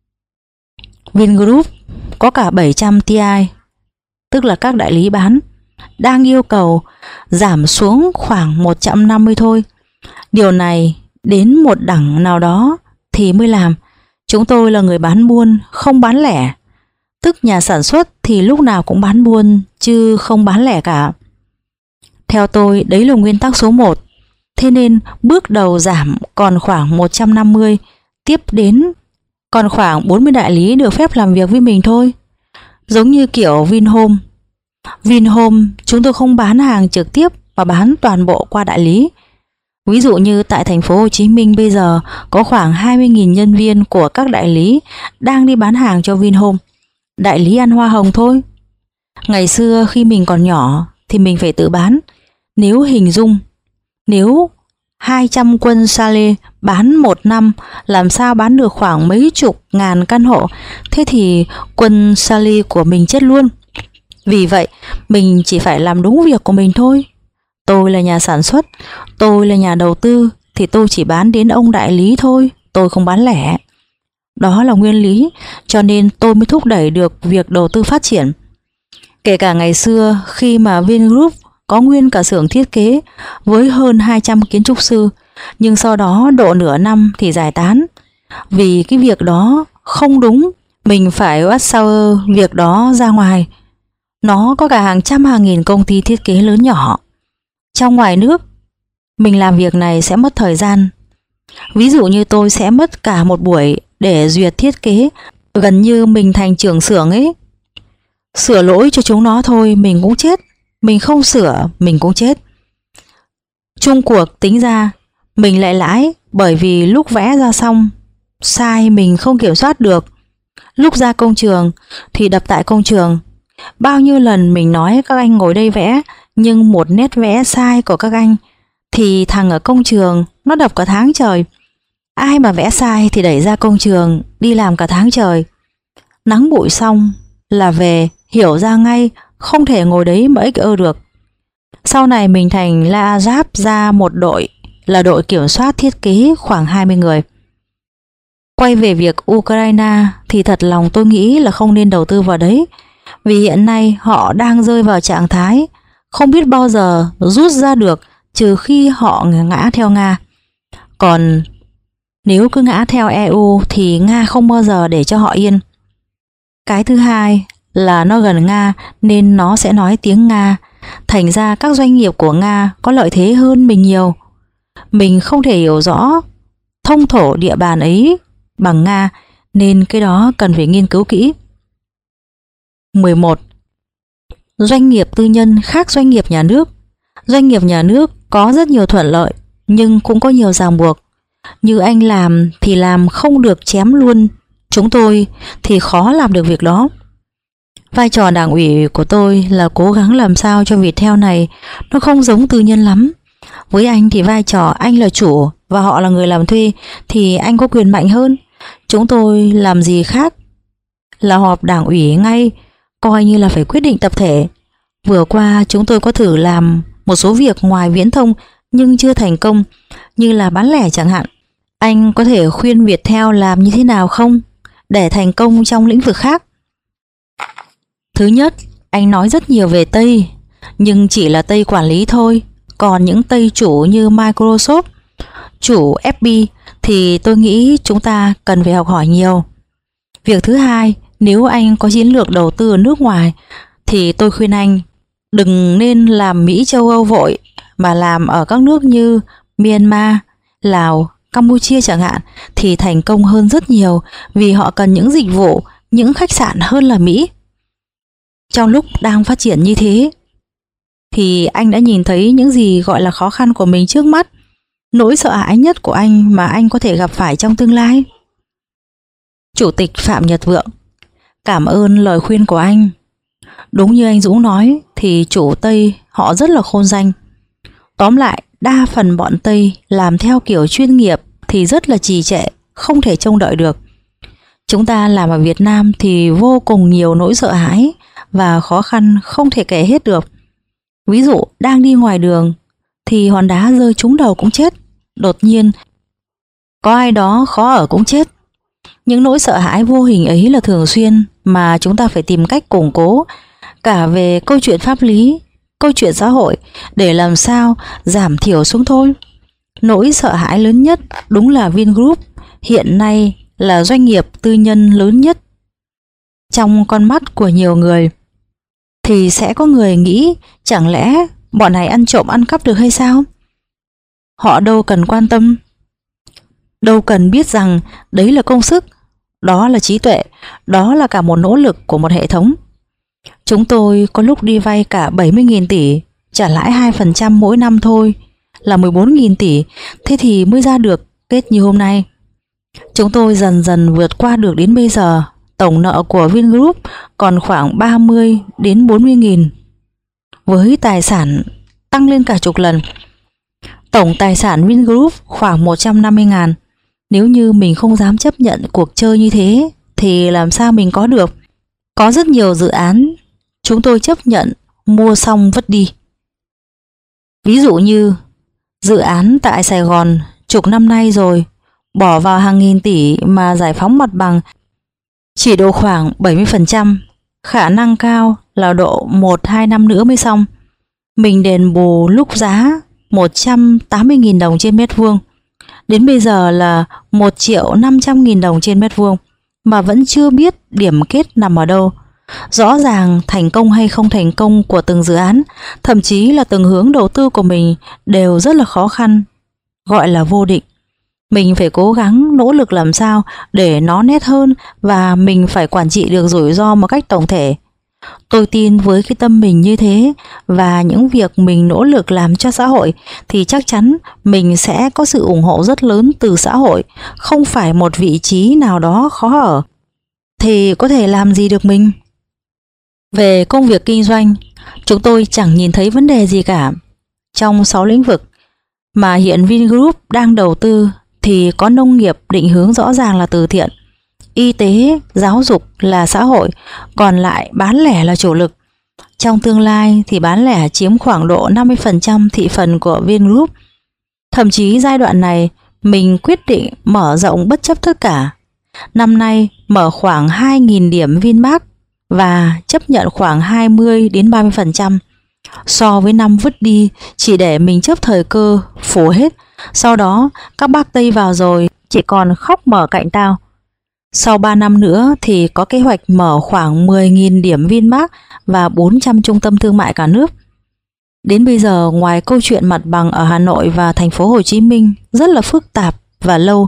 Vingroup có cả 700 TI, tức là các đại lý bán, đang yêu cầu giảm xuống khoảng 150 thôi. Điều này đến một đẳng nào đó thì mới làm. Chúng tôi là người bán buôn, không bán lẻ. Tức nhà sản xuất thì lúc nào cũng bán buôn chứ không bán lẻ cả. Theo tôi đấy là nguyên tắc số 1. Thế nên bước đầu giảm còn khoảng 150, tiếp đến còn khoảng 40 đại lý được phép làm việc với mình thôi. Giống như kiểu Vinhome. Vinhome chúng tôi không bán hàng trực tiếp mà bán toàn bộ qua đại lý. Ví dụ như tại thành phố Hồ Chí Minh bây giờ có khoảng 20.000 nhân viên của các đại lý đang đi bán hàng cho Vinhome. Đại lý ăn hoa hồng thôi. Ngày xưa khi mình còn nhỏ thì mình phải tự bán. Nếu hình dung, nếu 200 quân Sale bán 1 năm làm sao bán được khoảng mấy chục ngàn căn hộ, thế thì quân Sale của mình chết luôn. Vì vậy mình chỉ phải làm đúng việc của mình thôi. Tôi là nhà sản xuất, tôi là nhà đầu tư thì tôi chỉ bán đến ông đại lý thôi, tôi không bán lẻ. Đó là nguyên lý, cho nên tôi mới thúc đẩy được việc đầu tư phát triển. Kể cả ngày xưa khi mà Vingroup có nguyên cả xưởng thiết kế với hơn 200 kiến trúc sư, nhưng sau đó độ nửa năm thì giải tán. Vì cái việc đó không đúng, mình phải outsource việc đó ra ngoài. Nó có cả hàng trăm hàng nghìn công ty thiết kế lớn nhỏ. Trong ngoài nước, mình làm việc này sẽ mất thời gian. Ví dụ như tôi sẽ mất cả một buổi để duyệt thiết kế, gần như mình thành trưởng xưởng ấy. Sửa lỗi cho chúng nó thôi mình cũng chết, mình không sửa mình cũng chết. Chung cuộc tính ra mình lại lãi, bởi vì lúc vẽ ra xong sai mình không kiểm soát được, lúc ra công trường thì đập tại công trường. Bao nhiêu lần mình nói các anh ngồi đây vẽ, nhưng một nét vẽ sai của các anh thì thằng ở công trường nó đập cả tháng trời. Ai mà vẽ sai thì đẩy ra công trường đi làm cả tháng trời. Nắng bụi xong là về, hiểu ra ngay không thể ngồi đấy mà ích ơ được. Sau này mình thành la giáp ra một đội là đội kiểm soát thiết kế khoảng 20 người. Quay về việc Ukraine thì thật lòng tôi nghĩ là không nên đầu tư vào đấy, vì hiện nay họ đang rơi vào trạng thái không biết bao giờ rút ra được, trừ khi họ ngã theo Nga. Còn nếu cứ ngã theo EU thì Nga không bao giờ để cho họ yên. Cái thứ hai là nó gần Nga nên nó sẽ nói tiếng Nga, thành ra các doanh nghiệp của Nga có lợi thế hơn mình nhiều. Mình không thể hiểu rõ thông thổ địa bàn ấy bằng Nga, nên cái đó cần phải nghiên cứu kỹ. 11. Doanh nghiệp tư nhân khác doanh nghiệp nhà nước. Doanh nghiệp nhà nước có rất nhiều thuận lợi nhưng cũng có nhiều ràng buộc. Như anh làm thì làm không được chém luôn, chúng tôi thì khó làm được việc đó. Vai trò đảng ủy của tôi là cố gắng làm sao cho Viettel này nó không giống tư nhân lắm. Với anh thì vai trò anh là chủ và họ là người làm thuê thì anh có quyền mạnh hơn. Chúng tôi làm gì khác là họp đảng ủy ngay, coi như là phải quyết định tập thể. Vừa qua chúng tôi có thử làm một số việc ngoài viễn thông nhưng chưa thành công, như là bán lẻ chẳng hạn. Anh có thể khuyên Viettel làm như thế nào không để thành công trong lĩnh vực khác? Thứ nhất, anh nói rất nhiều về Tây, nhưng chỉ là Tây quản lý thôi. Còn những Tây chủ như Microsoft, chủ FB thì tôi nghĩ chúng ta cần phải học hỏi nhiều. Việc thứ hai, nếu anh có chiến lược đầu tư ở nước ngoài thì tôi khuyên anh đừng nên làm Mỹ châu Âu vội, mà làm ở các nước như Myanmar, Lào, Campuchia chẳng hạn thì thành công hơn rất nhiều, vì họ cần những dịch vụ, những khách sạn hơn là Mỹ. Trong lúc đang phát triển như thế thì anh đã nhìn thấy những gì gọi là khó khăn của mình trước mắt, nỗi sợ hãi nhất của anh mà anh có thể gặp phải trong tương lai. Chủ tịch Phạm Nhật Vượng: cảm ơn lời khuyên của anh. Đúng như anh Dũng nói thì chủ Tây họ rất là khôn danh. Tóm lại, đa phần bọn Tây làm theo kiểu chuyên nghiệp thì rất là trì trệ, không thể trông đợi được. Chúng ta làm ở Việt Nam thì vô cùng nhiều nỗi sợ hãi và khó khăn không thể kể hết được. Ví dụ đang đi ngoài đường thì hòn đá rơi trúng đầu cũng chết, đột nhiên có ai đó khó ở cũng chết. Những nỗi sợ hãi vô hình ấy là thường xuyên mà chúng ta phải tìm cách củng cố, cả về câu chuyện pháp lý, câu chuyện xã hội, để làm sao giảm thiểu xuống thôi. Nỗi sợ hãi lớn nhất đúng là Vingroup hiện nay là doanh nghiệp tư nhân lớn nhất Trong con mắt của nhiều người thì sẽ có người nghĩ chẳng lẽ bọn này ăn trộm ăn cắp được hay sao? Họ đâu cần quan tâm, đâu cần biết rằng đấy là công sức, đó là trí tuệ, đó là cả một nỗ lực của một hệ thống. Chúng tôi có lúc đi vay cả 70.000 tỷ, trả lãi 2% mỗi năm thôi là 14.000 tỷ, thế thì mới ra được kết như hôm nay. Chúng tôi dần dần vượt qua được đến bây giờ, tổng nợ của Vingroup còn khoảng 30 đến 40.000, với tài sản tăng lên cả chục lần. Tổng tài sản Vingroup khoảng 150.000. Nếu như mình không dám chấp nhận cuộc chơi như thế thì làm sao mình có được? Có rất nhiều dự án chúng tôi chấp nhận mua xong vứt đi. Ví dụ như dự án tại Sài Gòn chục năm nay rồi, bỏ vào hàng nghìn tỷ mà giải phóng mặt bằng chỉ độ khoảng 70%, khả năng cao là độ 1-2 năm nữa mới xong. Mình đền bù lúc giá 180.000 đồng trên mét vuông, đến bây giờ là 1.500.000 đồng trên mét vuông mà vẫn chưa biết điểm kết nằm ở đâu. Rõ ràng thành công hay không thành công của từng dự án, thậm chí là từng hướng đầu tư của mình đều rất là khó khăn, gọi là vô định. Mình phải cố gắng nỗ lực làm sao để nó nét hơn, và mình phải quản trị được rủi ro một cách tổng thể. Tôi tin với cái tâm mình như thế và những việc mình nỗ lực làm cho xã hội thì chắc chắn mình sẽ có sự ủng hộ rất lớn từ xã hội, không phải một vị trí nào đó khó ở thì có thể làm gì được mình. Về công việc kinh doanh, chúng tôi chẳng nhìn thấy vấn đề gì cả. Trong 6 lĩnh vực mà hiện Vingroup đang đầu tư thì có nông nghiệp định hướng rõ ràng là từ thiện, y tế, giáo dục là xã hội, còn lại bán lẻ là chủ lực. Trong tương lai thì bán lẻ chiếm khoảng độ 50% thị phần của Vingroup. Thậm chí giai đoạn này mình quyết định mở rộng bất chấp tất cả. Năm nay mở khoảng 2.000 điểm Vinmart và chấp nhận khoảng 20 đến 30%. So với năm vứt đi chỉ để mình chấp thời cơ phủ hết, sau đó các bác Tây vào rồi chỉ còn khóc mở cạnh tao. Sau 3 năm nữa thì có kế hoạch mở khoảng 10.000 điểm Vinmart và 400 trung tâm thương mại cả nước. Đến bây giờ ngoài câu chuyện mặt bằng ở Hà Nội và thành phố Hồ Chí Minh rất là phức tạp và lâu,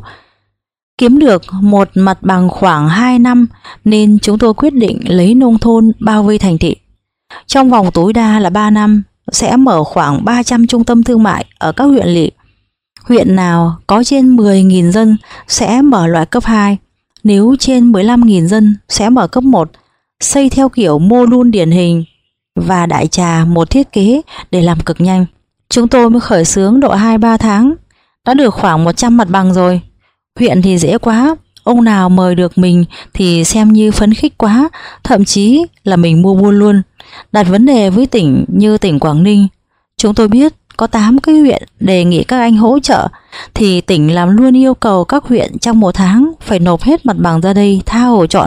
kiếm được một mặt bằng khoảng 2 năm nên chúng tôi quyết định lấy nông thôn bao vây thành thị. Trong vòng tối đa là 3 năm sẽ mở khoảng 300 trung tâm thương mại ở các huyện lỵ. Huyện nào có trên 10.000 dân sẽ mở loại cấp 2, nếu trên 15.000 dân sẽ mở cấp 1, xây theo kiểu mô đun điển hình và đại trà một thiết kế để làm cực nhanh. Chúng tôi mới khởi xướng độ 2-3 tháng đã được khoảng 100 mặt bằng rồi. Huyện thì dễ quá, ông nào mời được mình thì xem như phấn khích quá, thậm chí là mình mua buôn luôn. Đặt vấn đề với tỉnh như tỉnh Quảng Ninh, chúng tôi biết có 8 cái huyện đề nghị các anh hỗ trợ thì tỉnh làm luôn yêu cầu các huyện trong 1 tháng phải nộp hết mặt bằng ra đây tha hồ chọn.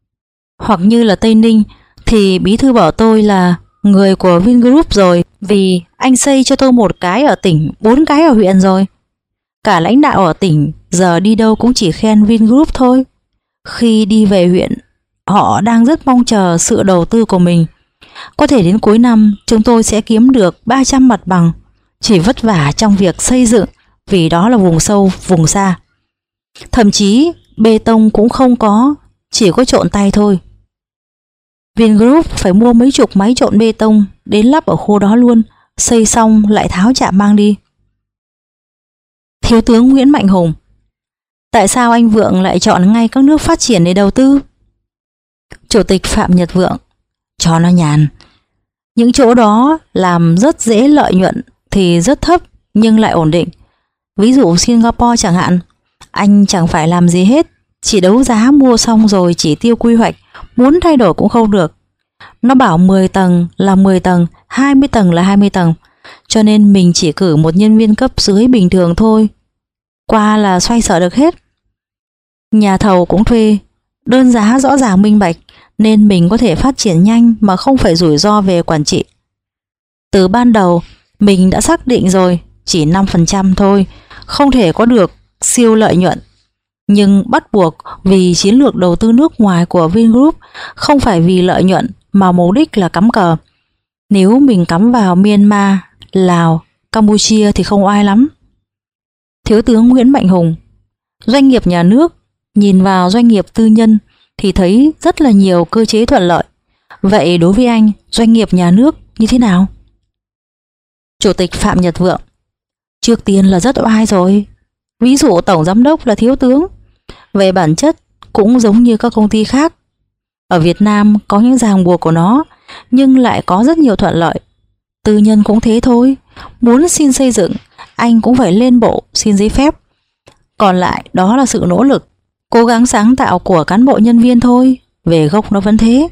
Hoặc như là Tây Ninh thì bí thư bảo tôi là người của Vingroup rồi, vì anh xây cho tôi 1 cái ở tỉnh, 4 cái ở huyện rồi. Cả lãnh đạo ở tỉnh giờ đi đâu cũng chỉ khen Vingroup thôi. Khi đi về huyện, họ đang rất mong chờ sự đầu tư của mình. Có thể đến cuối năm chúng tôi sẽ kiếm được 300 mặt bằng, chỉ vất vả trong việc xây dựng vì đó là vùng sâu, vùng xa. Thậm chí bê tông cũng không có, chỉ có trộn tay thôi. Vingroup phải mua mấy chục máy trộn bê tông đến lắp ở khu đó luôn, xây xong lại tháo chạm mang đi. Thiếu tướng Nguyễn Mạnh Hùng: tại sao anh Vượng lại chọn ngay các nước phát triển để đầu tư? Chủ tịch Phạm Nhật Vượng: cho nó nhàn. Những chỗ đó làm rất dễ lợi nhuận thì rất thấp nhưng lại ổn định. Ví dụ Singapore chẳng hạn, anh chẳng phải làm gì hết, chỉ đấu giá mua xong rồi chỉ tiêu quy hoạch, muốn thay đổi cũng không được. Nó bảo 10 tầng là 10 tầng, 20 tầng là 20 tầng, cho nên mình chỉ cử một nhân viên cấp dưới bình thường thôi, qua là xoay sở được hết. Nhà thầu cũng thuê, đơn giá rõ ràng minh bạch nên mình có thể phát triển nhanh mà không phải rủi ro về quản trị. Từ ban đầu mình đã xác định rồi, chỉ 5% thôi, không thể có được siêu lợi nhuận. nhưng bắt buộc vì chiến lược đầu tư nước ngoài của Vingroup, không phải vì lợi nhuận mà mục đích là cắm cờ. Nếu mình cắm vào Myanmar, Lào, Campuchia thì không oai lắm. Thiếu tướng Nguyễn Mạnh Hùng: doanh nghiệp nhà nước nhìn vào doanh nghiệp tư nhân thì thấy rất là nhiều cơ chế thuận lợi. Vậy đối với anh, doanh nghiệp nhà nước như thế nào? Chủ tịch Phạm Nhật Vượng: trước tiên là rất oai rồi. Ví dụ tổng giám đốc là thiếu tướng. Về bản chất cũng giống như các công ty khác. Ở Việt Nam có những ràng buộc của nó, nhưng lại có rất nhiều thuận lợi. Tư nhân cũng thế thôi. Muốn xin xây dựng, anh cũng phải lên bộ xin giấy phép. Còn lại đó là sự nỗ lực, cố gắng sáng tạo của cán bộ nhân viên thôi. Về gốc nó vẫn thế.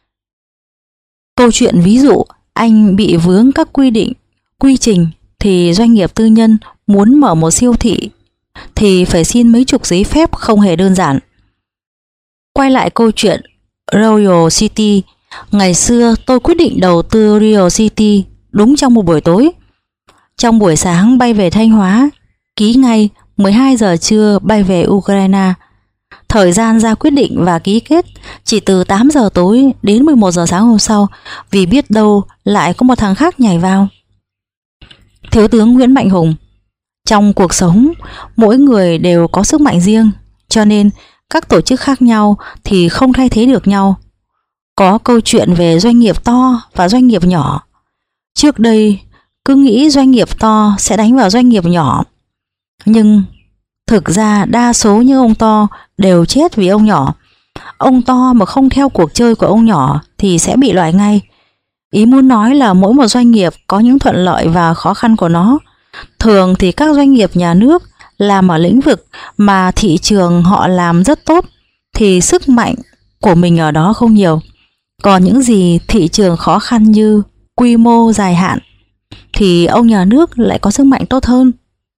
Câu chuyện ví dụ anh bị vướng các quy định, quy trình thì doanh nghiệp tư nhân muốn mở một siêu thị thì phải xin mấy chục giấy phép, không hề đơn giản. Quay lại câu chuyện Royal City, ngày xưa tôi quyết định đầu tư Royal City đúng trong một buổi tối. Trong buổi sáng bay về Thanh Hóa, ký ngay 12 giờ trưa bay về Ukraine. Thời gian ra quyết định và ký kết chỉ từ 8 giờ tối đến 11 giờ sáng hôm sau, vì biết đâu lại có một thằng khác nhảy vào. Thiếu tướng Nguyễn Mạnh Hùng: trong cuộc sống, mỗi người đều có sức mạnh riêng, cho nên các tổ chức khác nhau thì không thay thế được nhau. Có câu chuyện về doanh nghiệp to và doanh nghiệp nhỏ. Trước đây cứ nghĩ doanh nghiệp to sẽ đánh vào doanh nghiệp nhỏ, nhưng thực ra đa số những ông to đều chết vì ông nhỏ. Ông to mà không theo cuộc chơi của ông nhỏ thì sẽ bị loại ngay. Ý muốn nói là mỗi một doanh nghiệp có những thuận lợi và khó khăn của nó. Thường thì các doanh nghiệp nhà nước làm ở lĩnh vực mà thị trường họ làm rất tốt thì sức mạnh của mình ở đó không nhiều. Còn những gì thị trường khó khăn như quy mô dài hạn thì ông nhà nước lại có sức mạnh tốt hơn.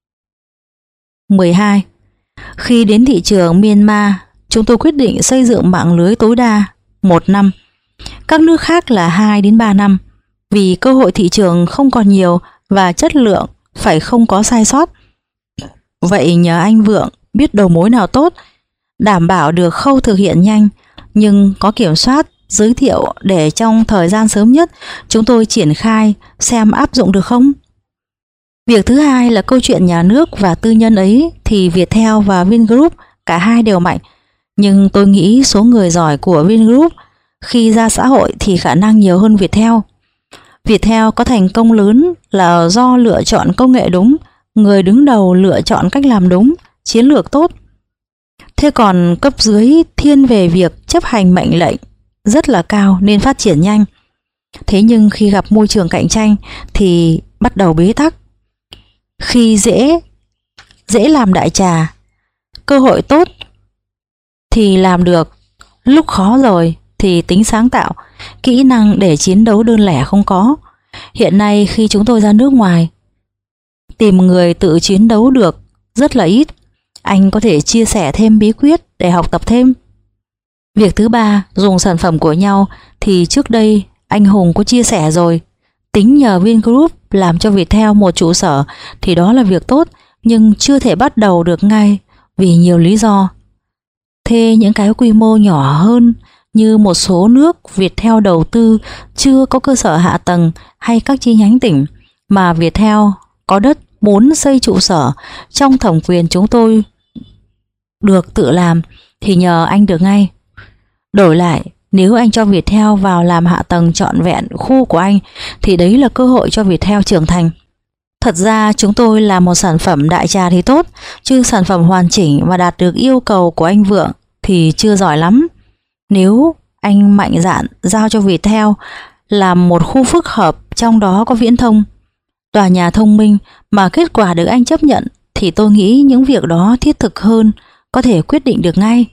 12. Khi đến thị trường Myanmar, chúng tôi quyết định xây dựng mạng lưới tối đa 1 năm. Các nước khác là 2 đến 3 năm, vì cơ hội thị trường không còn nhiều và chất lượng phải không có sai sót. Vậy nhờ anh Vượng biết đầu mối nào tốt, đảm bảo được khâu thực hiện nhanh nhưng có kiểm soát, giới thiệu để trong thời gian sớm nhất chúng tôi triển khai xem áp dụng được không. Việc thứ hai là câu chuyện nhà nước và tư nhân ấy thì Viettel và Vingroup cả hai đều mạnh, nhưng tôi nghĩ số người giỏi của Vingroup khi ra xã hội thì khả năng nhiều hơn Viettel. Viettel có thành công lớn là do lựa chọn công nghệ đúng, người đứng đầu lựa chọn cách làm đúng, chiến lược tốt. Thế còn cấp dưới thiên về việc chấp hành mệnh lệnh rất là cao nên phát triển nhanh. Thế nhưng khi gặp môi trường cạnh tranh thì bắt đầu bế tắc. Khi dễ làm đại trà, cơ hội tốt thì làm được, lúc khó rồi thì tính sáng tạo, kỹ năng để chiến đấu đơn lẻ không có. Hiện nay khi chúng tôi ra nước ngoài, tìm người tự chiến đấu được rất là ít. Anh có thể chia sẻ thêm bí quyết để học tập thêm. Việc thứ ba, dùng sản phẩm của nhau thì trước đây anh Hùng có chia sẻ rồi. Tính nhờ Vingroup làm cho Viettel một trụ sở thì đó là việc tốt, nhưng chưa thể bắt đầu được ngay vì nhiều lý do. Thế những cái quy mô nhỏ hơn như một số nước Viettel đầu tư chưa có cơ sở hạ tầng hay các chi nhánh tỉnh, mà Viettel có đất muốn xây trụ sở trong thẩm quyền chúng tôi được tự làm thì nhờ anh được ngay. Đổi lại, nếu anh cho Viettel vào làm hạ tầng trọn vẹn khu của anh thì đấy là cơ hội cho Viettel trưởng thành. Thật ra chúng tôi làm một sản phẩm đại trà thì tốt, chứ sản phẩm hoàn chỉnh và đạt được yêu cầu của anh Vượng thì chưa giỏi lắm. Nếu anh mạnh dạn giao cho Viettel làm một khu phức hợp, trong đó có viễn thông, tòa nhà thông minh mà kết quả được anh chấp nhận thì tôi nghĩ những việc đó thiết thực hơn, có thể quyết định được ngay.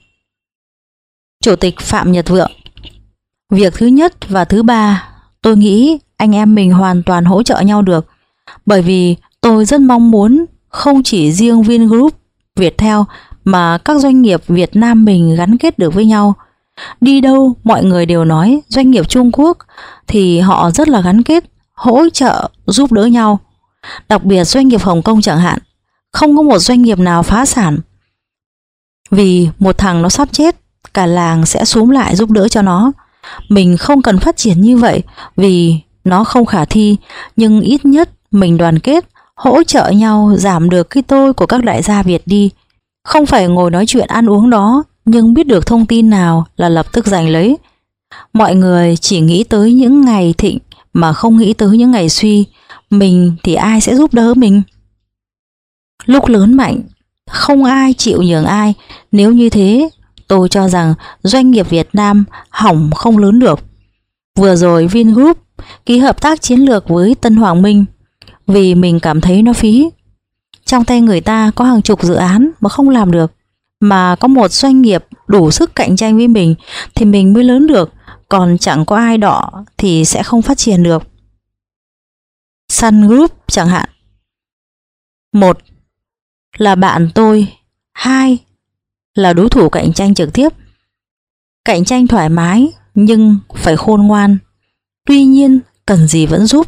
Chủ tịch Phạm Nhật Vượng: việc thứ nhất và thứ ba tôi nghĩ anh em mình hoàn toàn hỗ trợ nhau được, bởi vì tôi rất mong muốn không chỉ riêng Vingroup, Viettel mà các doanh nghiệp Việt Nam mình gắn kết được với nhau. Đi đâu mọi người đều nói doanh nghiệp Trung Quốc thì họ rất là gắn kết, hỗ trợ giúp đỡ nhau. Đặc biệt doanh nghiệp Hồng Kông chẳng hạn, không có một doanh nghiệp nào phá sản. Vì một thằng nó sắp chết, cả làng sẽ xúm lại giúp đỡ cho nó. Mình không cần phát triển như vậy vì nó không khả thi, nhưng ít nhất mình đoàn kết, hỗ trợ nhau giảm được cái tôi của các đại gia Việt đi. Không phải ngồi nói chuyện ăn uống đó, nhưng biết được thông tin nào là lập tức giành lấy. Mọi người chỉ nghĩ tới những ngày thịnh mà không nghĩ tới những ngày suy. Mình thì ai sẽ giúp đỡ mình? Lúc lớn mạnh, không ai chịu nhường ai. Nếu như thế, tôi cho rằng doanh nghiệp Việt Nam hỏng không lớn được. Vừa rồi Vingroup ký hợp tác chiến lược với Tân Hoàng Minh vì mình cảm thấy nó phí. Trong tay người ta có hàng chục dự án mà không làm được, mà có một doanh nghiệp đủ sức cạnh tranh với mình thì mình mới lớn được, còn chẳng có ai đọ thì sẽ không phát triển được. Sun Group chẳng hạn. 1 là bạn tôi, 2 là đối thủ cạnh tranh trực tiếp. Cạnh tranh thoải mái nhưng phải khôn ngoan, tuy nhiên cần gì vẫn giúp.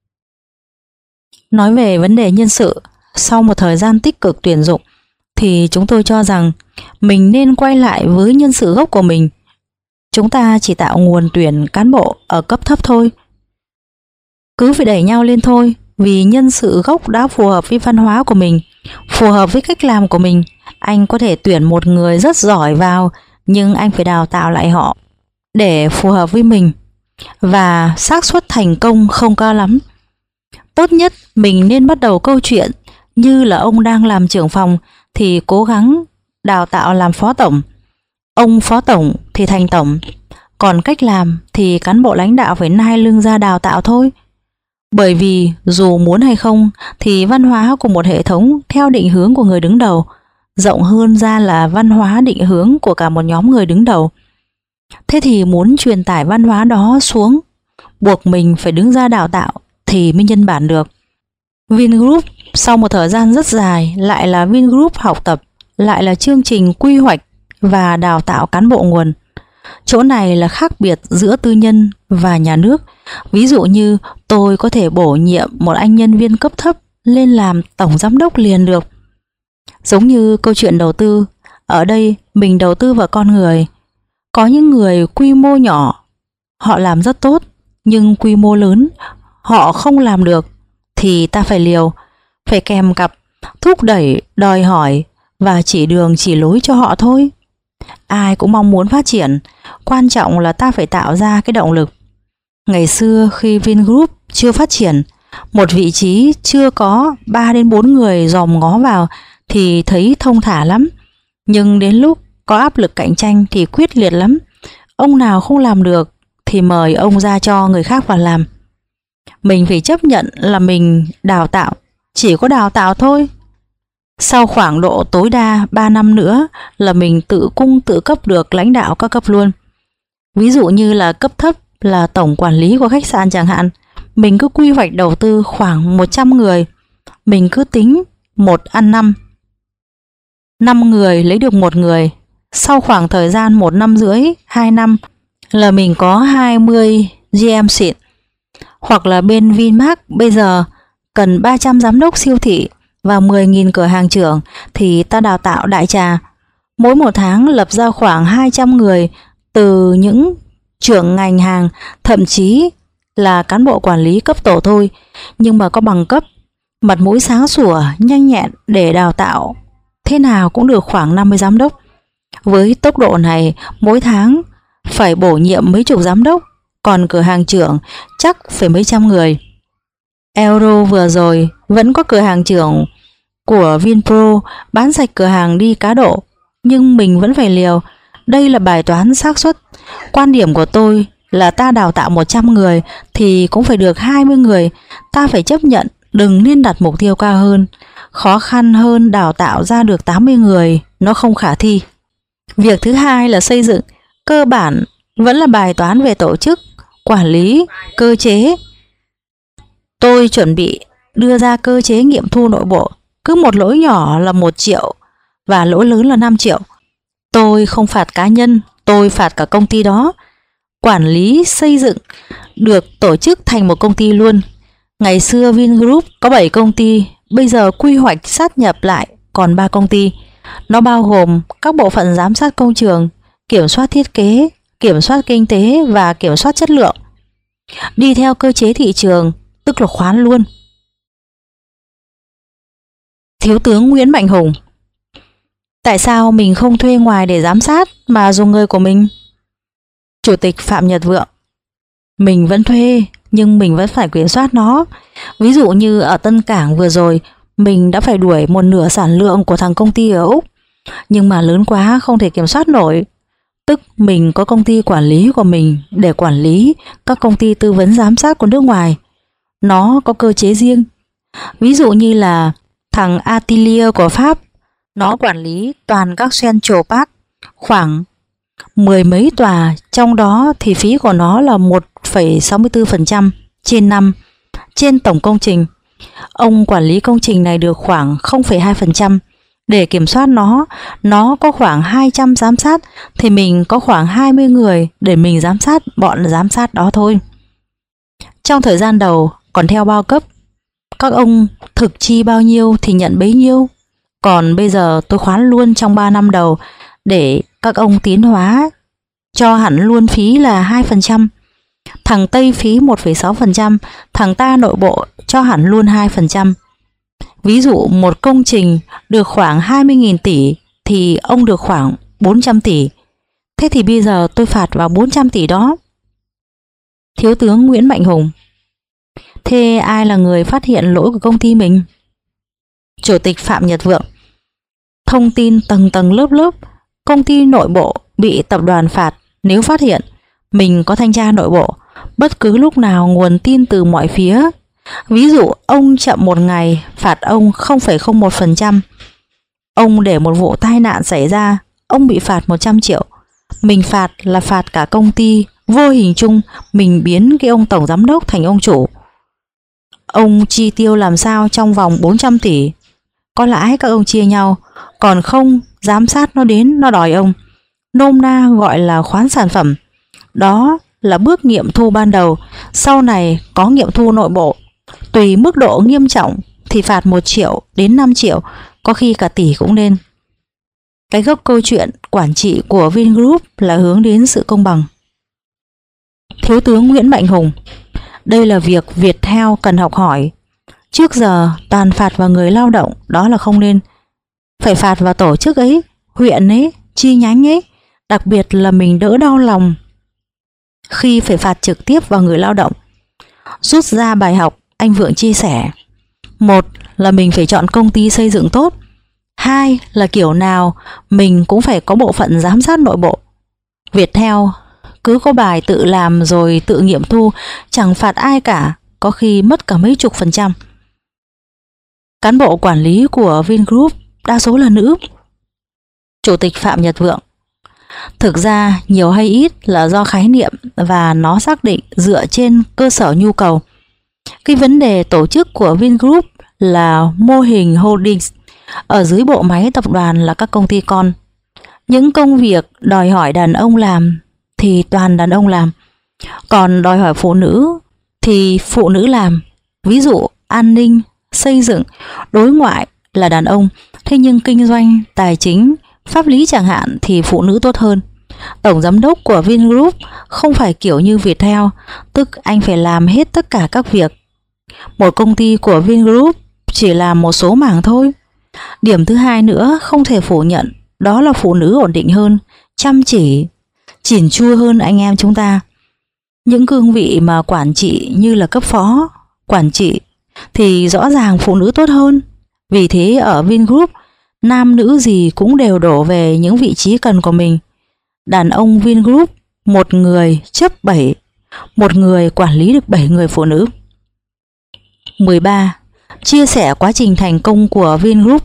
Nói về vấn đề nhân sự, sau một thời gian tích cực tuyển dụng thì chúng tôi cho rằng mình nên quay lại với nhân sự gốc của mình. Chúng ta chỉ tạo nguồn tuyển cán bộ ở cấp thấp thôi. Cứ phải đẩy nhau lên thôi, vì nhân sự gốc đã phù hợp với văn hóa của mình, phù hợp với cách làm của mình. Anh có thể tuyển một người rất giỏi vào, nhưng anh phải đào tạo lại họ để phù hợp với mình, và xác suất thành công không cao lắm. Tốt nhất mình nên bắt đầu câu chuyện như là ông đang làm trưởng phòng thì cố gắng đào tạo làm phó tổng, ông phó tổng thì thành tổng, còn cách làm thì cán bộ lãnh đạo phải nai lưng ra đào tạo thôi. Bởi vì dù muốn hay không thì văn hóa của một hệ thống theo định hướng của người đứng đầu, rộng hơn ra là văn hóa định hướng của cả một nhóm người đứng đầu. Thế thì muốn truyền tải văn hóa đó xuống, buộc mình phải đứng ra đào tạo thì mới nhân bản được. Vingroup sau một thời gian rất dài lại là Vingroup học tập, lại là chương trình quy hoạch và đào tạo cán bộ nguồn. Chỗ này là khác biệt giữa tư nhân và nhà nước. Ví dụ như tôi có thể bổ nhiệm một anh nhân viên cấp thấp lên làm tổng giám đốc liền được. Giống như câu chuyện đầu tư, ở đây mình đầu tư vào con người. Có những người quy mô nhỏ, họ làm rất tốt, nhưng quy mô lớn họ không làm được, thì ta phải liều, phải kèm cặp, thúc đẩy, đòi hỏi và chỉ đường chỉ lối cho họ thôi. Ai cũng mong muốn phát triển, quan trọng là ta phải tạo ra cái động lực. Ngày xưa khi Vingroup chưa phát triển, một vị trí chưa có 3 đến 4 người dòm ngó vào thì thấy thông thả lắm, nhưng đến lúc có áp lực cạnh tranh thì quyết liệt lắm. Ông nào không làm được thì mời ông ra cho người khác vào làm. Mình phải chấp nhận là mình đào tạo, chỉ có đào tạo thôi. Sau khoảng độ tối đa 3 năm nữa là mình tự cung tự cấp được lãnh đạo các cấp luôn. Ví dụ như là cấp thấp là tổng quản lý của khách sạn chẳng hạn, mình cứ quy hoạch đầu tư khoảng 100 người, mình cứ tính 1 ăn 5. 5 người lấy được 1 người, sau khoảng thời gian 1 năm rưỡi, 2 năm là mình có 20 GM xịn. Hoặc là bên Vinmart bây giờ cần 300 giám đốc siêu thị và 10.000 cửa hàng trưởng thì ta đào tạo đại trà. Mỗi một tháng lập ra khoảng 200 người từ những trưởng ngành hàng, thậm chí là cán bộ quản lý cấp tổ thôi, nhưng mà có bằng cấp, mặt mũi sáng sủa, nhanh nhẹn để đào tạo thế nào cũng được khoảng 50 giám đốc. Với tốc độ này, mỗi tháng phải bổ nhiệm mấy chục giám đốc, còn cửa hàng trưởng chắc phải mấy trăm người. Euro vừa rồi vẫn có cửa hàng trưởng của Vinpro bán sạch cửa hàng đi cá độ, nhưng mình vẫn phải liều. Đây là bài toán xác suất. Quan điểm của tôi là ta đào tạo 100 người thì cũng phải được 20 người. Ta phải chấp nhận, đừng nên đặt mục tiêu cao hơn. Khó khăn hơn đào tạo ra được 80 người, nó không khả thi. Việc thứ hai là xây dựng. Cơ bản vẫn là bài toán về tổ chức, quản lý, cơ chế. Tôi chuẩn bị đưa ra cơ chế nghiệm thu nội bộ. Cứ một lỗi nhỏ là 1 triệu và lỗi lớn là 5 triệu. Tôi không phạt cá nhân, tôi phạt cả công ty đó. Quản lý xây dựng được tổ chức thành một công ty luôn. Ngày xưa Vingroup có 7 công ty, bây giờ quy hoạch sát nhập lại còn 3 công ty. Nó bao gồm các bộ phận giám sát công trường, kiểm soát thiết kế, kiểm soát kinh tế và kiểm soát chất lượng. Đi theo cơ chế thị trường, tức là khoán luôn. Thiếu tướng Nguyễn Mạnh Hùng: tại sao mình không thuê ngoài để giám sát mà dùng người của mình? Chủ tịch Phạm Nhật Vượng: mình vẫn thuê, nhưng mình vẫn phải kiểm soát nó. Ví dụ như ở Tân Cảng vừa rồi, mình đã phải đuổi một nửa sản lượng của thằng công ty ở Úc, nhưng mà lớn quá không thể kiểm soát nổi. Tức mình có công ty quản lý của mình để quản lý các công ty tư vấn giám sát của nước ngoài. Nó có cơ chế riêng. Ví dụ như là thằng Atelier của Pháp, nó quản lý toàn các Central Park, khoảng 10 mấy tòa, trong đó thì phí của nó là 1,64% trên năm trên tổng công trình. Ông quản lý công trình này được khoảng 0,2%. Để kiểm soát nó có khoảng 200 giám sát, thì mình có khoảng 20 người để mình giám sát bọn giám sát đó thôi. Trong thời gian đầu còn theo bao cấp, các ông thực chi bao nhiêu thì nhận bấy nhiêu. Còn bây giờ tôi khoán luôn trong 3 năm đầu để các ông tiến hóa, cho hẳn luôn phí là 2%. Thằng Tây phí 1,6%, thằng ta nội bộ cho hẳn luôn 2%. Ví dụ một công trình được khoảng 20.000 tỷ thì ông được khoảng 400 tỷ. Thế thì bây giờ tôi phạt vào 400 tỷ đó. Thiếu tướng Nguyễn Mạnh Hùng: thế ai là người phát hiện lỗi của công ty mình? Chủ tịch Phạm Nhật Vượng: thông tin tầng tầng lớp lớp. Công ty nội bộ bị tập đoàn phạt, nếu phát hiện, mình có thanh tra nội bộ, bất cứ lúc nào nguồn tin từ mọi phía. Ví dụ ông chậm một ngày, phạt ông 0,01%. Ông để một vụ tai nạn xảy ra, ông bị phạt 100 triệu. Mình phạt là phạt cả công ty, vô hình chung mình biến cái ông tổng giám đốc thành ông chủ. Ông chi tiêu làm sao trong vòng 400 tỷ, có lãi các ông chia nhau, còn không giám sát nó đến nó đòi ông. Nôm na gọi là khoán sản phẩm. Đó là bước nghiệm thu ban đầu, sau này có nghiệm thu nội bộ. Tùy mức độ nghiêm trọng thì phạt 1 triệu đến 5 triệu, có khi cả tỷ cũng nên. Cái gốc câu chuyện quản trị của Vingroup là hướng đến sự công bằng. Thiếu tướng Nguyễn Mạnh Hùng: đây là việc Viettel cần học hỏi. Trước giờ toàn phạt vào người lao động, đó là không nên. Phải phạt vào tổ chức ấy, huyện ấy, chi nhánh ấy. Đặc biệt là mình đỡ đau lòng khi phải phạt trực tiếp vào người lao động. Rút ra bài học, anh Vượng chia sẻ: 1 là mình phải chọn công ty xây dựng tốt. 2 là kiểu nào mình cũng phải có bộ phận giám sát nội bộ. Viettel cứ có bài tự làm rồi tự nghiệm thu, chẳng phạt ai cả, có khi mất cả mấy chục %. Cán bộ quản lý của Vingroup đa số là nữ. Chủ tịch Phạm Nhật Vượng: thực ra nhiều hay ít là do khái niệm và nó xác định dựa trên cơ sở nhu cầu. Cái vấn đề tổ chức của Vingroup là mô hình holdings, ở dưới bộ máy tập đoàn là các công ty con. Những công việc đòi hỏi đàn ông làm thì toàn đàn ông làm, còn đòi hỏi phụ nữ thì phụ nữ làm. Ví dụ an ninh, xây dựng, đối ngoại là đàn ông, thế nhưng kinh doanh, tài chính, pháp lý chẳng hạn thì phụ nữ tốt hơn. Tổng giám đốc của Vingroup không phải kiểu như Viettel, tức anh phải làm hết tất cả các việc. Một công ty của Vingroup chỉ làm một số mảng thôi. Điểm thứ hai nữa không thể phủ nhận, đó là phụ nữ ổn định hơn, chăm chỉ, chỉn chu hơn anh em chúng ta. Những cương vị mà quản trị như là cấp phó, quản trị thì rõ ràng phụ nữ tốt hơn. Vì thế ở Vingroup, nam nữ gì cũng đều đổ về những vị trí cần của mình. Đàn ông Vingroup, một người chấp 7, một người quản lý được 7 người phụ nữ. 13. Chia sẻ quá trình thành công của Vingroup.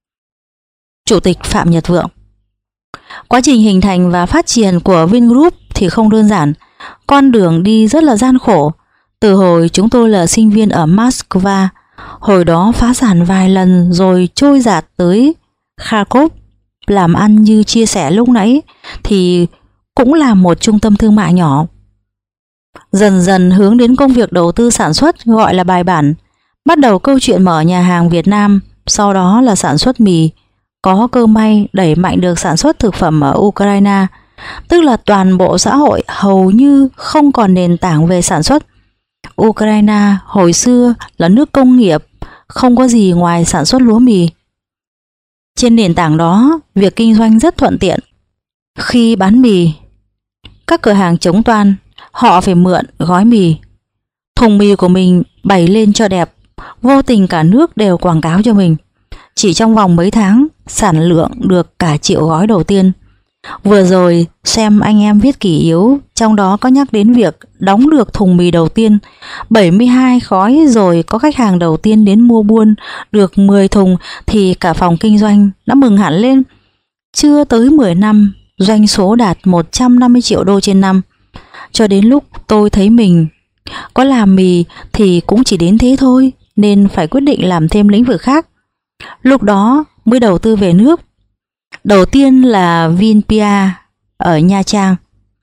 Chủ tịch Phạm Nhật Vượng: quá trình hình thành và phát triển của Vingroup thì không đơn giản. Con đường đi rất là gian khổ. Từ hồi chúng tôi là sinh viên ở Moscow, hồi đó phá sản vài lần rồi trôi dạt tới Kharkov, làm ăn như chia sẻ lúc nãy thì cũng là một trung tâm thương mại nhỏ. Dần dần hướng đến công việc đầu tư sản xuất gọi là bài bản. Bắt đầu câu chuyện mở nhà hàng Việt Nam, sau đó là sản xuất mì, có cơ may đẩy mạnh được sản xuất thực phẩm ở Ukraine, tức là toàn bộ xã hội hầu như không còn nền tảng về sản xuất. Ukraine hồi xưa là nước công nghiệp, không có gì ngoài sản xuất lúa mì. Trên nền tảng đó, việc kinh doanh rất thuận tiện. Khi bán mì, các cửa hàng chống toan, họ phải mượn gói mì. Thùng mì của mình bày lên cho đẹp, vô tình cả nước đều quảng cáo cho mình. Chỉ trong vòng mấy tháng, sản lượng được cả triệu gói đầu tiên. Vừa rồi xem anh em viết kỷ yếu, trong đó có nhắc đến việc đóng được thùng mì đầu tiên 72 gói, rồi có khách hàng đầu tiên đến mua buôn được 10 thùng thì cả phòng kinh doanh đã mừng hẳn lên. Chưa tới 10 năm, doanh số đạt 150 triệu đô trên năm. Cho đến lúc tôi thấy mình có làm mì thì cũng chỉ đến thế thôi, nên phải quyết định làm thêm lĩnh vực khác. Lúc đó mới đầu tư về nước. Đầu tiên là Vinpia ở Nha Trang,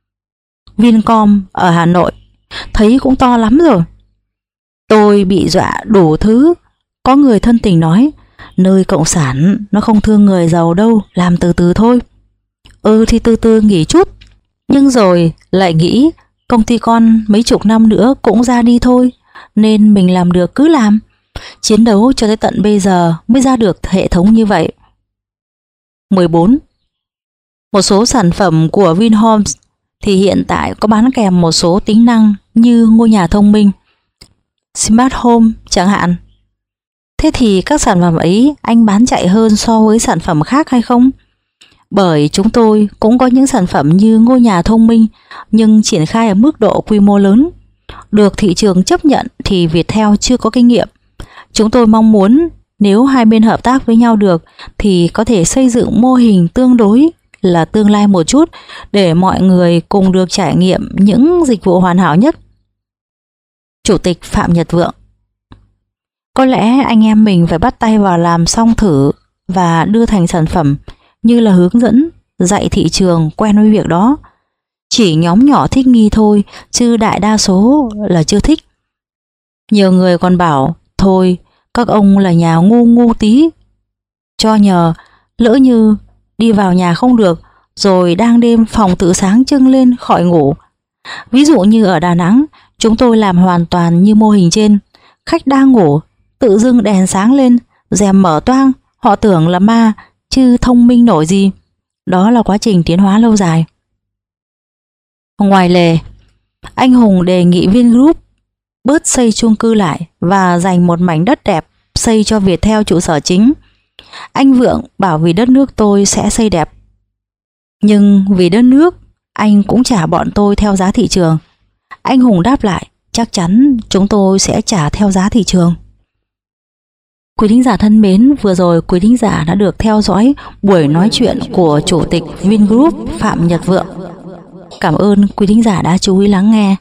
Vincom ở Hà Nội, thấy cũng to lắm rồi. Tôi bị dọa đủ thứ. Có người thân tình nói, nơi cộng sản nó không thương người giàu đâu, làm từ từ thôi. Thì từ từ nghỉ chút. Nhưng rồi lại nghĩ công ty con mấy chục năm nữa cũng ra đi thôi, nên mình làm được cứ làm. Chiến đấu cho tới tận bây giờ mới ra được hệ thống như vậy. 14. Một số sản phẩm của Vinhomes thì hiện tại có bán kèm một số tính năng như ngôi nhà thông minh, Smart Home chẳng hạn. Thế thì các sản phẩm ấy anh bán chạy hơn so với sản phẩm khác hay không? Bởi chúng tôi cũng có những sản phẩm như ngôi nhà thông minh, nhưng triển khai ở mức độ quy mô lớn, được thị trường chấp nhận thì Viettel chưa có kinh nghiệm. Chúng tôi mong muốn nếu hai bên hợp tác với nhau được thì có thể xây dựng mô hình tương đối là tương lai một chút, để mọi người cùng được trải nghiệm những dịch vụ hoàn hảo nhất. Chủ tịch Phạm Nhật Vượng: có lẽ anh em mình phải bắt tay vào làm xong thử và đưa thành sản phẩm, như là hướng dẫn, dạy thị trường quen với việc đó. Chỉ nhóm nhỏ thích nghi thôi, chứ đại đa số là chưa thích. Nhiều người còn bảo, thôi, các ông là nhà ngu tí. Cho nhờ, lỡ như đi vào nhà không được, rồi đang đêm phòng tự sáng trưng lên khỏi ngủ. Ví dụ như ở Đà Nẵng, chúng tôi làm hoàn toàn như mô hình trên. Khách đang ngủ, tự dưng đèn sáng lên, rèm mở toang, họ tưởng là ma, chứ thông minh nổi gì. Đó là quá trình tiến hóa lâu dài. Ngoài lề, anh Hùng đề nghị Vingroup bớt xây chung cư lại và dành một mảnh đất đẹp xây cho Viettel trụ sở chính. Anh Vượng bảo vì đất nước tôi sẽ xây đẹp. Nhưng vì đất nước, anh cũng trả bọn tôi theo giá thị trường. Anh Hùng đáp lại, chắc chắn chúng tôi sẽ trả theo giá thị trường. Quý thính giả thân mến, vừa rồi quý thính giả đã được theo dõi buổi nói chuyện của Chủ tịch Vingroup Phạm Nhật Vượng. Cảm ơn quý thính giả đã chú ý lắng nghe.